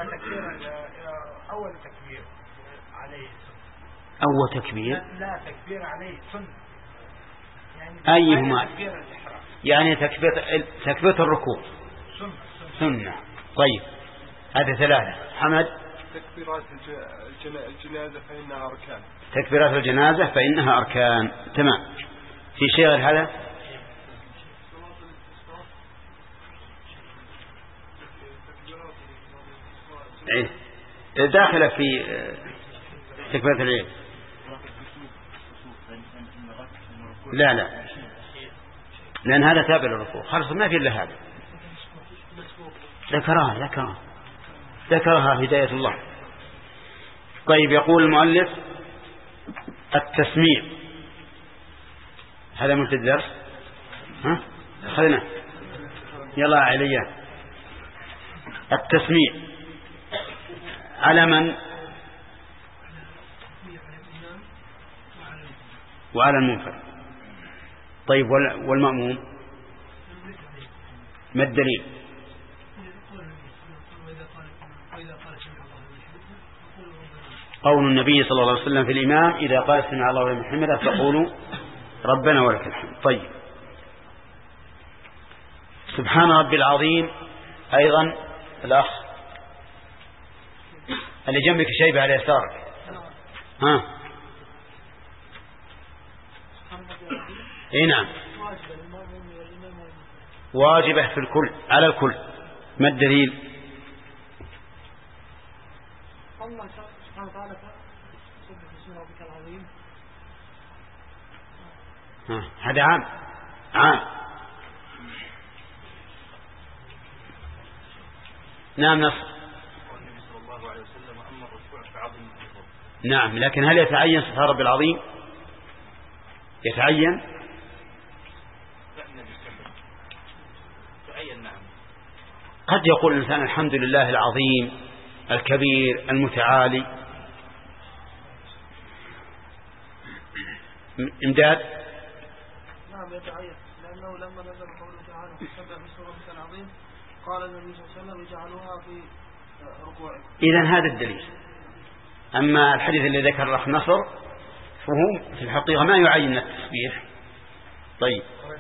أول تكبير عليه سنة. أول تكبير لا تكبير عليه سنة. يعني أيهما؟ يعني تكبير تكبير الركوع سنة. سنة. طيب هذه ثلاثة. حمد. تكبيرات الجنازة فإنها أركان. تكبيرات الجنازة فإنها أركان. تمام. في شيء غير هذا؟ إيه داخلة في تكبيرة العيد. لا لا لأن هذا تابع للركوع خلاص ما في إلا هذا. ذكرها ذكرها ذكرها هداية الله. طيب يقول المؤلف التسميع هذا من في الدرس. ها خلنا يلا عليا. التسميع على من؟ وعلى المنفرد. طيب والمأموم ما الدليل؟ قول النبي صلى الله عليه وسلم في الإمام إذا قال سمع الله لمن حمده فقولوا ربنا ولك الحمد. طيب سبحان ربي العظيم أيضا الأخ اللي جنبك شيبة على يسارك. ها اي نعم واجبة في الكل على الكل. ما الدليل؟ الله سبحانه وتعالى سبح اسم ربك العظيم. هذا عام عام. نعم نص. نعم لكن هل يتعين سبحان ربي العظيم؟ يتعين. قد يقول الإنسان الحمد لله العظيم الكبير المتعالي. امداد. نعم يتعين لأنه لما نزل قوله تعالى سبح اسم ربك العظيم قال النبي صلى الله عليه وسلم اجعلوها في ركوعكم. إذن هذا الدليل. أما الحديث اللي ذكر الأخ نصر فهو في الحقيقة ما يعين التسبيح. طيب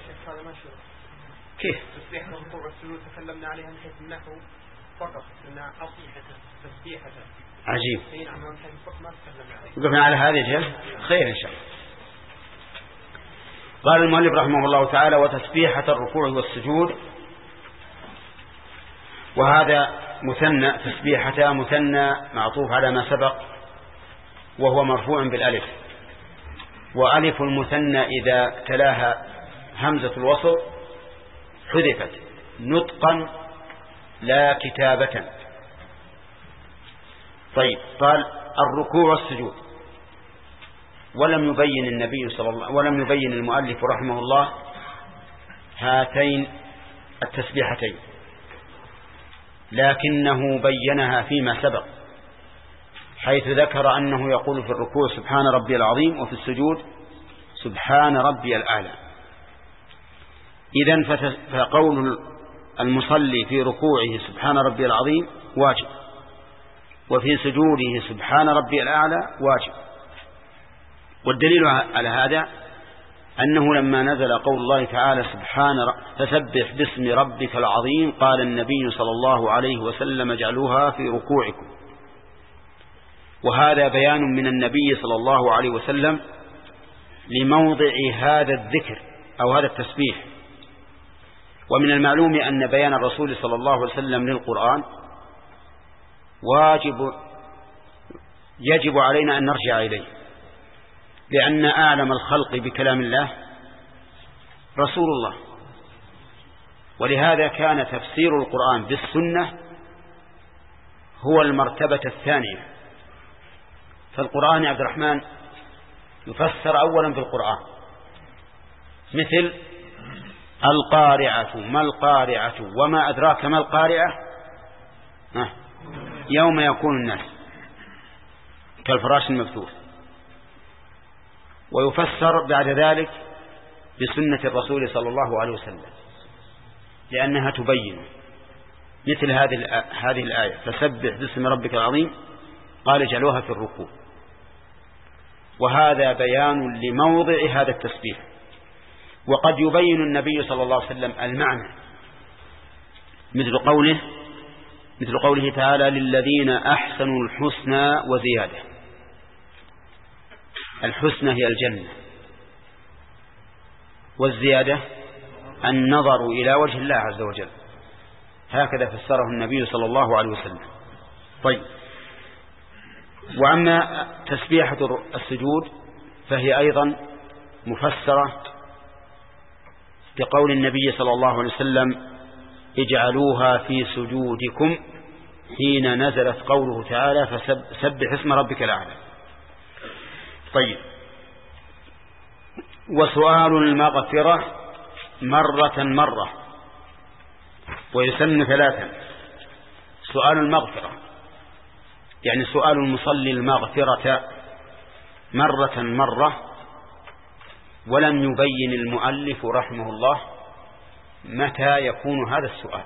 كيف؟ تسبيح الركوع والسجود تكلمنا عليها من حيث النحو فقط إنها أصيحة تسبيحة. عجيب. أي نعم من حيث الفقه ما تكلمنا عليه. وقفنا على هذا جل خير إن شاء الله. قال المؤلف رحمه الله تعالى: وتسبيحة الركوع والسجود. وهذا مثنى، تسبيحة مثنى معطوف على ما سبق، وهو مرفوع بالألف، وألف المثنى إذا تلاها همزة الوصل حذفت نطقا لا كتابة. طيب، قال الركوع والسجود، ولم يبين النبي صلى الله ولم يبين المؤلف رحمه الله هاتين التسبيحتين، لكنه بينها فيما سبق، حيث ذكر أنه يقول في الركوع سبحان ربي العظيم، وفي السجود سبحان ربي الأعلى. إذن فقول المصلي في ركوعه سبحان ربي العظيم واجب، وفي سجوده سبحان ربي الأعلى واجب. والدليل على هذا أنه لما نزل قول الله تعالى سبحان فسبح باسم ربك العظيم، قال النبي صلى الله عليه وسلم: اجعلوها في ركوعكم. وهذا بيان من النبي صلى الله عليه وسلم لموضع هذا الذكر أو هذا التسبيح. ومن المعلوم أن بيان الرسول صلى الله عليه وسلم للقرآن واجب يجب علينا أن نرجع إليه، لأن أعلم الخلق بكلام الله رسول الله، ولهذا كان تفسير القرآن بالسنة هو المرتبة الثانية. فالقرآن يا عبد الرحمن يفسر أولا بالقرآن، مثل القارعة، ما القارعة وما أدراك ما القارعة، يوم يكون الناس كالفراش المبثوث. ويفسر بعد ذلك بسنة الرسول صلى الله عليه وسلم، لأنها تبين مثل هذه هذه الآية: فسبح باسم ربك العظيم، قال اجعلوها في الركوع. وهذا بيان لموضع هذا التسبيح. وقد يبين النبي صلى الله عليه وسلم المعنى، مثل قوله مثل قوله تعالى: للذين أحسنوا الحسنى وزيادة. الحسنى هي الجنة، والزيادة النظر إلى وجه الله عز وجل. هكذا فسره النبي صلى الله عليه وسلم. طيب، وأما تسبيحة السجود فهي أيضا مفسرة بقول النبي صلى الله عليه وسلم: اجعلوها في سجودكم، حين نزلت قوله تعالى: فسبح اسم ربك الأعلى. طيب، وسؤال المغفرة مرة مرة، ويسن ثلاثا. سؤال المغفرة يعني سؤال المصلي المغفرة مرة مرة، ولم يبين المؤلف رحمه الله متى يكون هذا السؤال،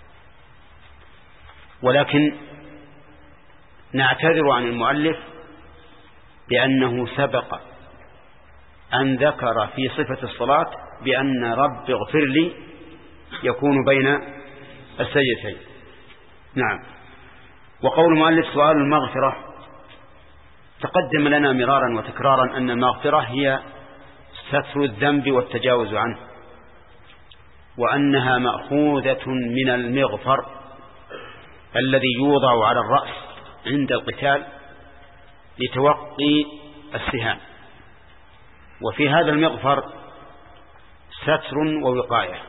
ولكن نعتذر عن المؤلف بأنه سبق أن ذكر في صفة الصلاة بأن رب اغفر لي يكون بين السجدتين. نعم. وقول المؤلف سؤال المغفرة، تقدم لنا مرارا وتكرارا أن المغفرة هي ستر الذنب والتجاوز عنه، وأنها مأخوذة من المغفر الذي يوضع على الرأس عند القتال لتوقي السهام. وفي هذا المغفر ستر ووقاية.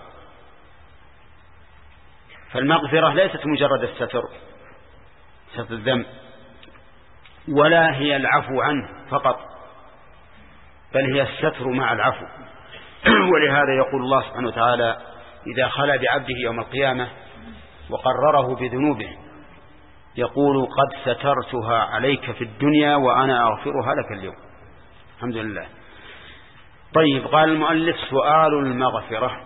فالمغفرة ليست مجرد الستر، ستر الذنب، ولا هي العفو عنه فقط، بل هي الستر مع العفو. ولهذا يقول الله سبحانه وتعالى إذا خلى بعبده يوم القيامة وقرره بذنوبه يقول: قد سترتها عليك في الدنيا وأنا أغفرها لك اليوم. الحمد لله. طيب، قال المؤلف سؤال المغفرة،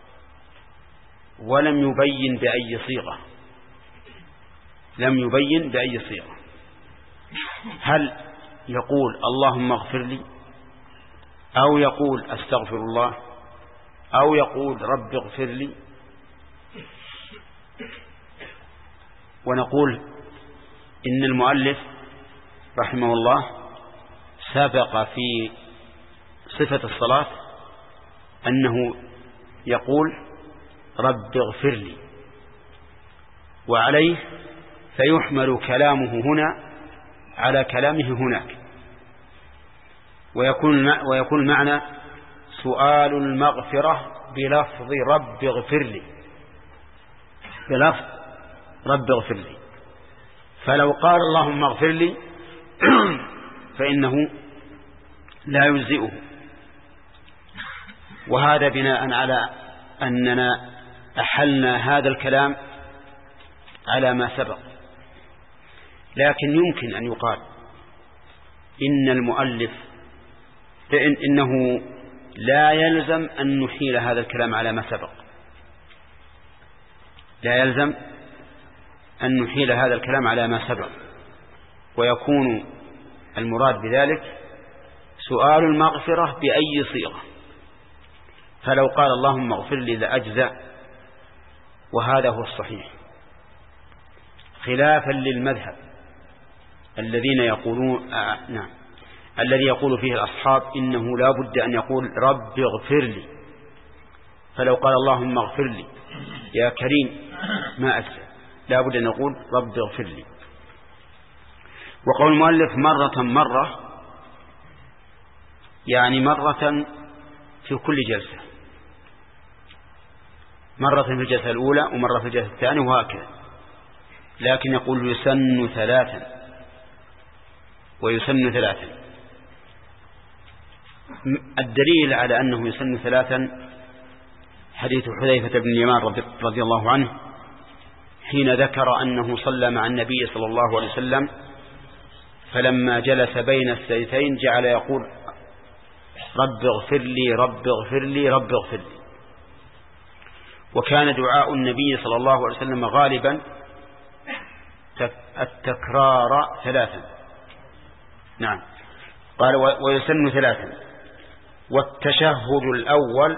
ولم يبين بأي صيغة، لم يبين بأي صيغة. هل يقول اللهم اغفر لي، أو يقول أستغفر الله، أو يقول رب اغفر لي؟ ونقول إن المؤلف رحمه الله سبق في صفة الصلاة أنه يقول رب اغفر لي، وعليه فيحمل كلامه هنا على كلامه هناك، ويكون ويكون المعنى سؤال المغفرة بلفظ رب اغفر لي، بلفظ رب اغفر لي. فلو قال اللهم اغفر لي فإنه لا يجزئه، وهذا بناء على أننا أحلنا هذا الكلام على ما سبق. لكن يمكن أن يقال إن المؤلف إن إنه لا يلزم أن نحيل هذا الكلام على ما سبق، لا يلزم أن نحيل هذا الكلام على ما سبق، ويكون المراد بذلك سؤال المغفرة بأي صيغة. فلو قال اللهم اغفر لي لأجزأ، وهذا هو الصحيح، خلافا للمذهب الذين يقولون آه نعم الذي يقول فيه الأصحاب إنه لا بد أن يقول رب اغفر لي. فلو قال اللهم اغفر لي يا كريم ما أجزأ، لا بد أن يقول رب اغفر لي. وقول المؤلف مرة مرة يعني مرة في كل جلسة، مرة في الجلسة الأولى ومرة في الجلسة الثانية وهكذا. لكن يقول يسن ثلاثا ويسن ثلاثا. الدليل على أنه يسن ثلاثا حديث حذيفة بن اليمان رضي الله عنه حين ذكر أنه صلى مع النبي صلى الله عليه وسلم، فلما جلس بين السيدتين جعل يقول رب اغفر لي رب اغفر لي رب اغفر لي. وكان دعاء النبي صلى الله عليه وسلم غالبا التكرار ثلاثا. نعم قال ويسن ثلاثا. والتشهد الأول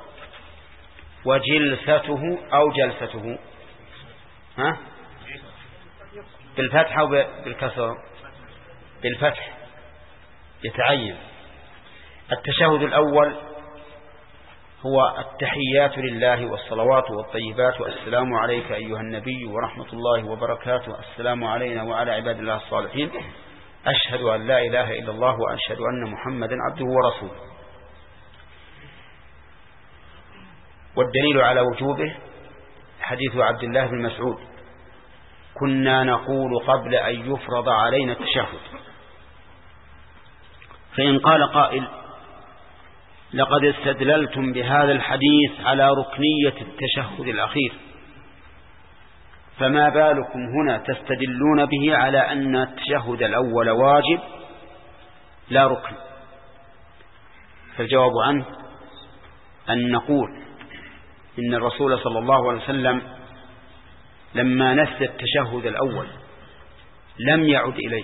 وجلسته أو جلسته، ها بالفتح أو بالكسر؟ بالفتح يتعين. التشهد الأول هو التحيات لله والصلوات والطيبات والسلام عليك أيها النبي ورحمة الله وبركاته، السلام علينا وعلى عباد الله الصالحين، أشهد أن لا إله إلا الله وأشهد أن محمدا عبده ورسوله. والدليل على وجوبه حديث عبد الله بن مسعود كنا نقول قبل أن يفرض علينا التشهد. فإن قال قائل لقد استدللتم بهذا الحديث على ركنية التشهد الأخير، فما بالكم هنا تستدلون به على أن التشهد الأول واجب لا ركن؟ فالجواب عنه أن نقول إن الرسول صلى الله عليه وسلم لما نسي التشهد الأول لم يعد إليه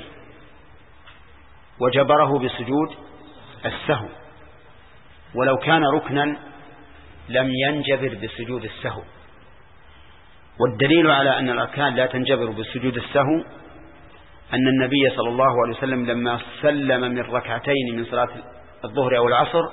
وجبره بسجود السهو، ولو كان ركنا لم ينجبر بسجود السهو. والدليل على أن الأركان لا تنجبر بسجود السهو أن النبي صلى الله عليه وسلم لما سلم من ركعتين من صلاة الظهر أو العصر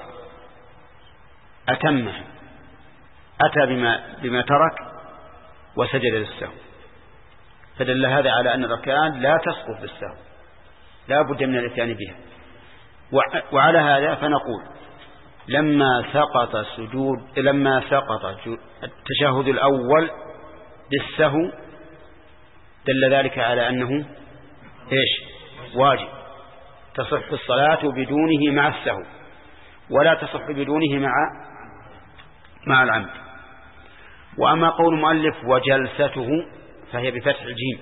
أتمها، أتى بما, بما ترك وسجد للسهو، فدل هذا على أن الأركان لا تسقط بالسهو، لا بد من الاتيان بها. وعلى هذا فنقول لما سقط سجود لما سقط التشهد الأول بالسهو دل ذلك على أنه إيش واجب، تصح الصلاة بدونه مع السهو ولا تصح بدونه مع مع العمد. وأما قول المؤلف وجلسته فهي بفتح الجيم،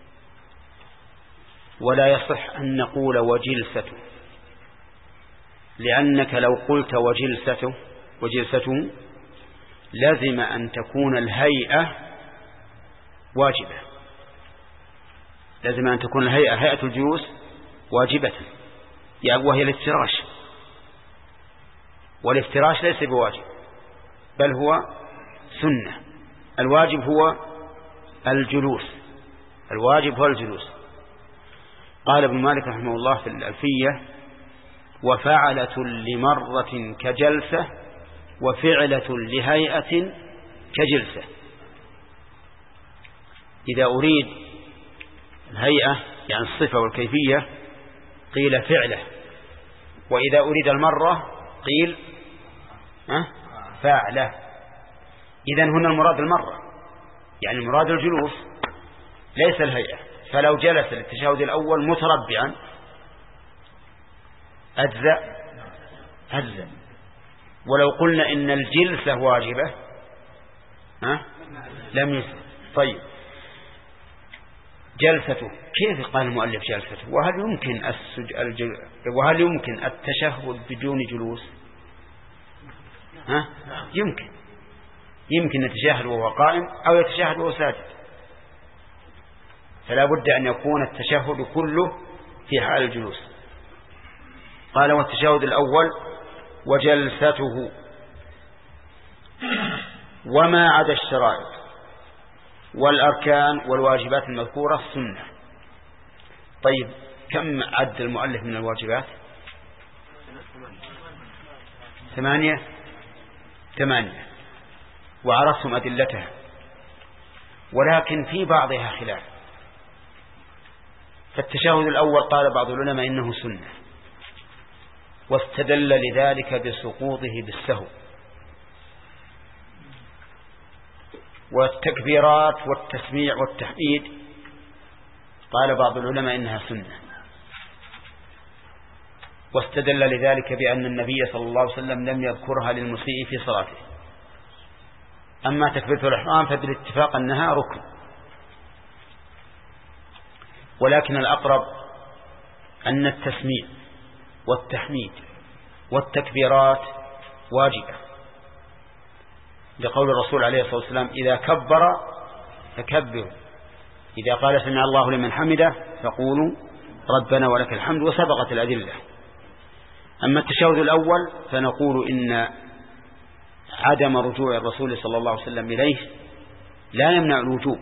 ولا يصح أن نقول وجلسته، لأنك لو قلت وجلسته وجلسته لازم أن تكون الهيئة واجبة، لازم أن تكون الهيئة هيئة الجلوس واجبة، يعني وهي الافتراش، والافتراش ليس بواجب بل هو سنة. الواجب هو الجلوس، الواجب هو الجلوس. قال ابن مالك رحمه الله في الألفية وفعلة لمرة كجلسة وفعلة لهيئة كجلسة. إذا أريد الهيئة يعني الصفة والكيفية قيل فعلة، وإذا أريد المرة قيل فاعلة. إذن هنا المراد المرة، يعني مراد الجلوس ليس الهيئة. فلو جلس للتشهد الأول متربعا أجزأ أجزأ. ولو قلنا إن الجلسة واجبة ها لم يسلم. طيب جلسته كيف قال المؤلف جلسته؟ وهل يمكن السج... الجل... وهل يمكن التشهد بدون جلوس؟ ها يمكن يمكن يتشهد وهو قائم أو يتشهد وهو ساجد، فلا بد أن يكون التشهد كله في حال الجلوس. قال والتشهد الأول وجلسته وما عدا الشرائط والأركان والواجبات المذكورة سنة. طيب كم عد المؤلف من الواجبات؟ ثمانية ثمانية وعرفتم أدلتها، ولكن في بعضها خلاف. فالتشهد الأول قال بعض العلماء إنه سنة، واستدل لذلك بسقوطه بالسهو. والتكبيرات والتسميع والتحميد قال بعض العلماء إنها سنة، واستدل لذلك بأن النبي صلى الله عليه وسلم لم يذكرها للمسيء في صلاته. أما تكبيرة الإحرام فبالاتفاق أنها ركن، ولكن الأقرب أن التسميع والتحميد والتكبيرات واجبة، لقول الرسول عليه الصلاة والسلام إذا كبر فكبروا، إذا قال سمع الله لمن حمده فقولوا ربنا ولك الحمد، وسبقت الأدلة. أما التشهد الأول فنقول إن عدم رجوع الرسول صلى الله عليه وسلم إليه لا يمنع الوجوب،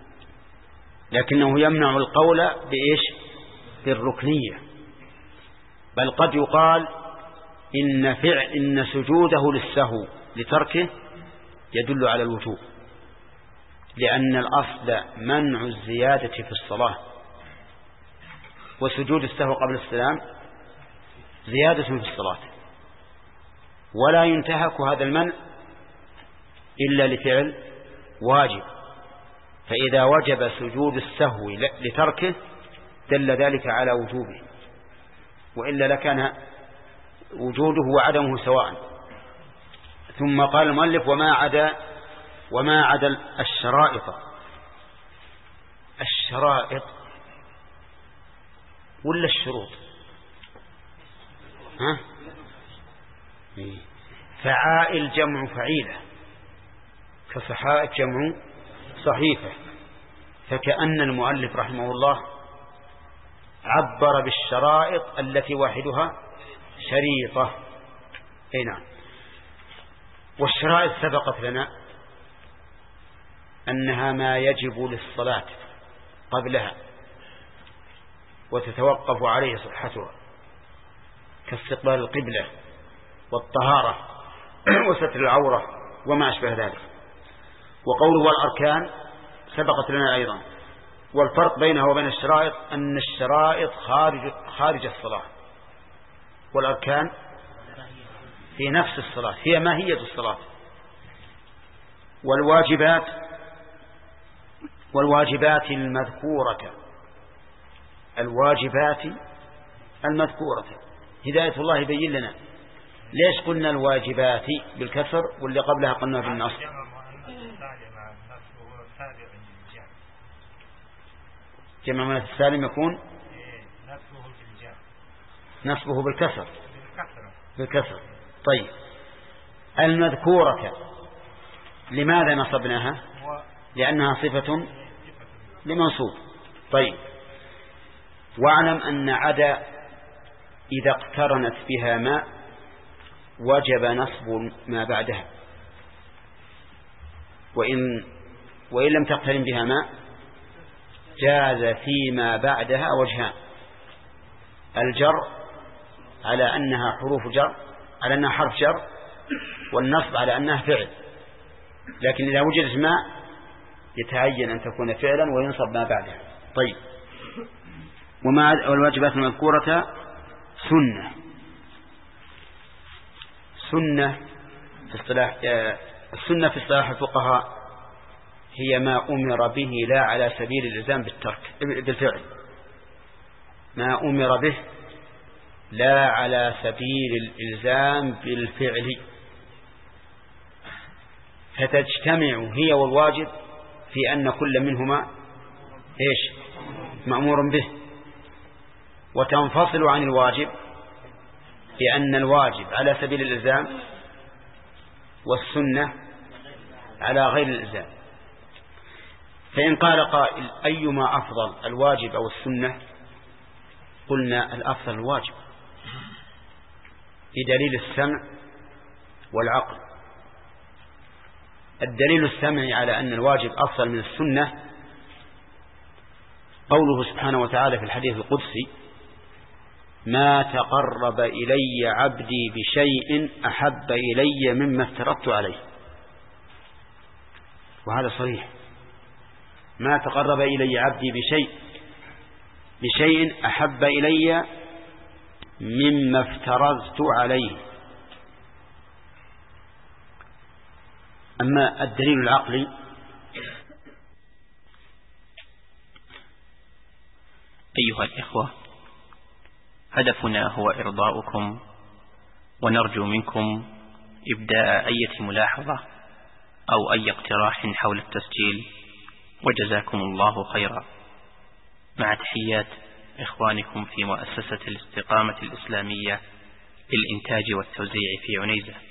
لكنه يمنع القول بإيش؟ بالركنية. بل قد يقال إن فعل إن سجوده للسهو لتركه يدل على الوجوب، لأن الأصل منع الزيادة في الصلاة، وسجود السهو قبل السلام زيادة في الصلاة، ولا ينتهك هذا المنع إلا لفعل واجب. فإذا وجب سجود السهو لتركه دل ذلك على وجوبه، وإلا لكان وجوده وعدمه سواء. ثم قال المؤلف وما عدا وما عدا الشرائط. الشرائط ولا الشروط؟ ها؟ فعائل جمع فعيلة، كصحائف جمع صحيفة. فكأن المؤلف رحمه الله عبر بالشرائط التي واحدها شريطة. اي نعم. والشرائط سبقت لنا أنها ما يجب للصلاة قبلها وتتوقف عليه صحتها، كاستقبال القبلة والطهارة وستر العورة وما أشبه ذلك. وقوله والأركان سبقت لنا أيضا. والفرق بينها وبين الشرائط أن الشرائط خارج, خارج الصلاة، والأركان في نفس الصلاة، هي ماهية الصلاة. والواجبات والواجبات المذكورة الواجبات المذكورة هداية الله يبين لنا ليش قلنا الواجبات بالكسر واللي قبلها قلنا بالنصب. جمع مؤنث السالم يكون نصبه بالكسر بالكسر. طيب المذكورة لماذا نصبناها؟ لأنها صفة لمنصوب. طيب واعلم أن عدا إذا اقترنت بها ما وجب نصب ما بعدها، وإن, وإن لم تقترن بها ما جاز فيما بعدها وجهان: الجر على أنها حروف جر على أنها حرف جر والنصب على أنها فعل، لكن إذا وجد إجماع يتعين أن تكون فعلا وينصب ما بعدها. طيب، وما والواجبات المذكورة سنة. سنة في اصطلاح السنة في اصطلاح الفقهاء هي ما أمر به لا على سبيل الإلزام بالترك بالفعل، ما أمر به لا على سبيل الإلزام بالفعل، فتجتمع هي والواجب في أن كل منهما إيش مأمور به، وتنفصل عن الواجب لأن الواجب على سبيل الإلزام والسنة على غير الإلزام. فإن قال قائل أيما أفضل الواجب أو السنة، قلنا الأفضل الواجب بدليل السمع والعقل. الدليل السمعي على أن الواجب أفضل من السنة قوله سبحانه وتعالى في الحديث القدسي: ما تقرب إلي عبدي بشيء أحب إلي مما افترضت عليه. وهذا صريح، ما تقرب إلي عبدي بشيء بشيء أحب إلي مما افترضت عليه. أما الدليل العقلي أيها الإخوة، هدفنا هو إرضاؤكم، ونرجو منكم إبداء أي ملاحظة أو أي اقتراح حول التسجيل، وجزاكم الله خيرا. مع تحيات إخوانكم في مؤسسة الاستقامة الإسلامية للإنتاج والتوزيع في عنيزة.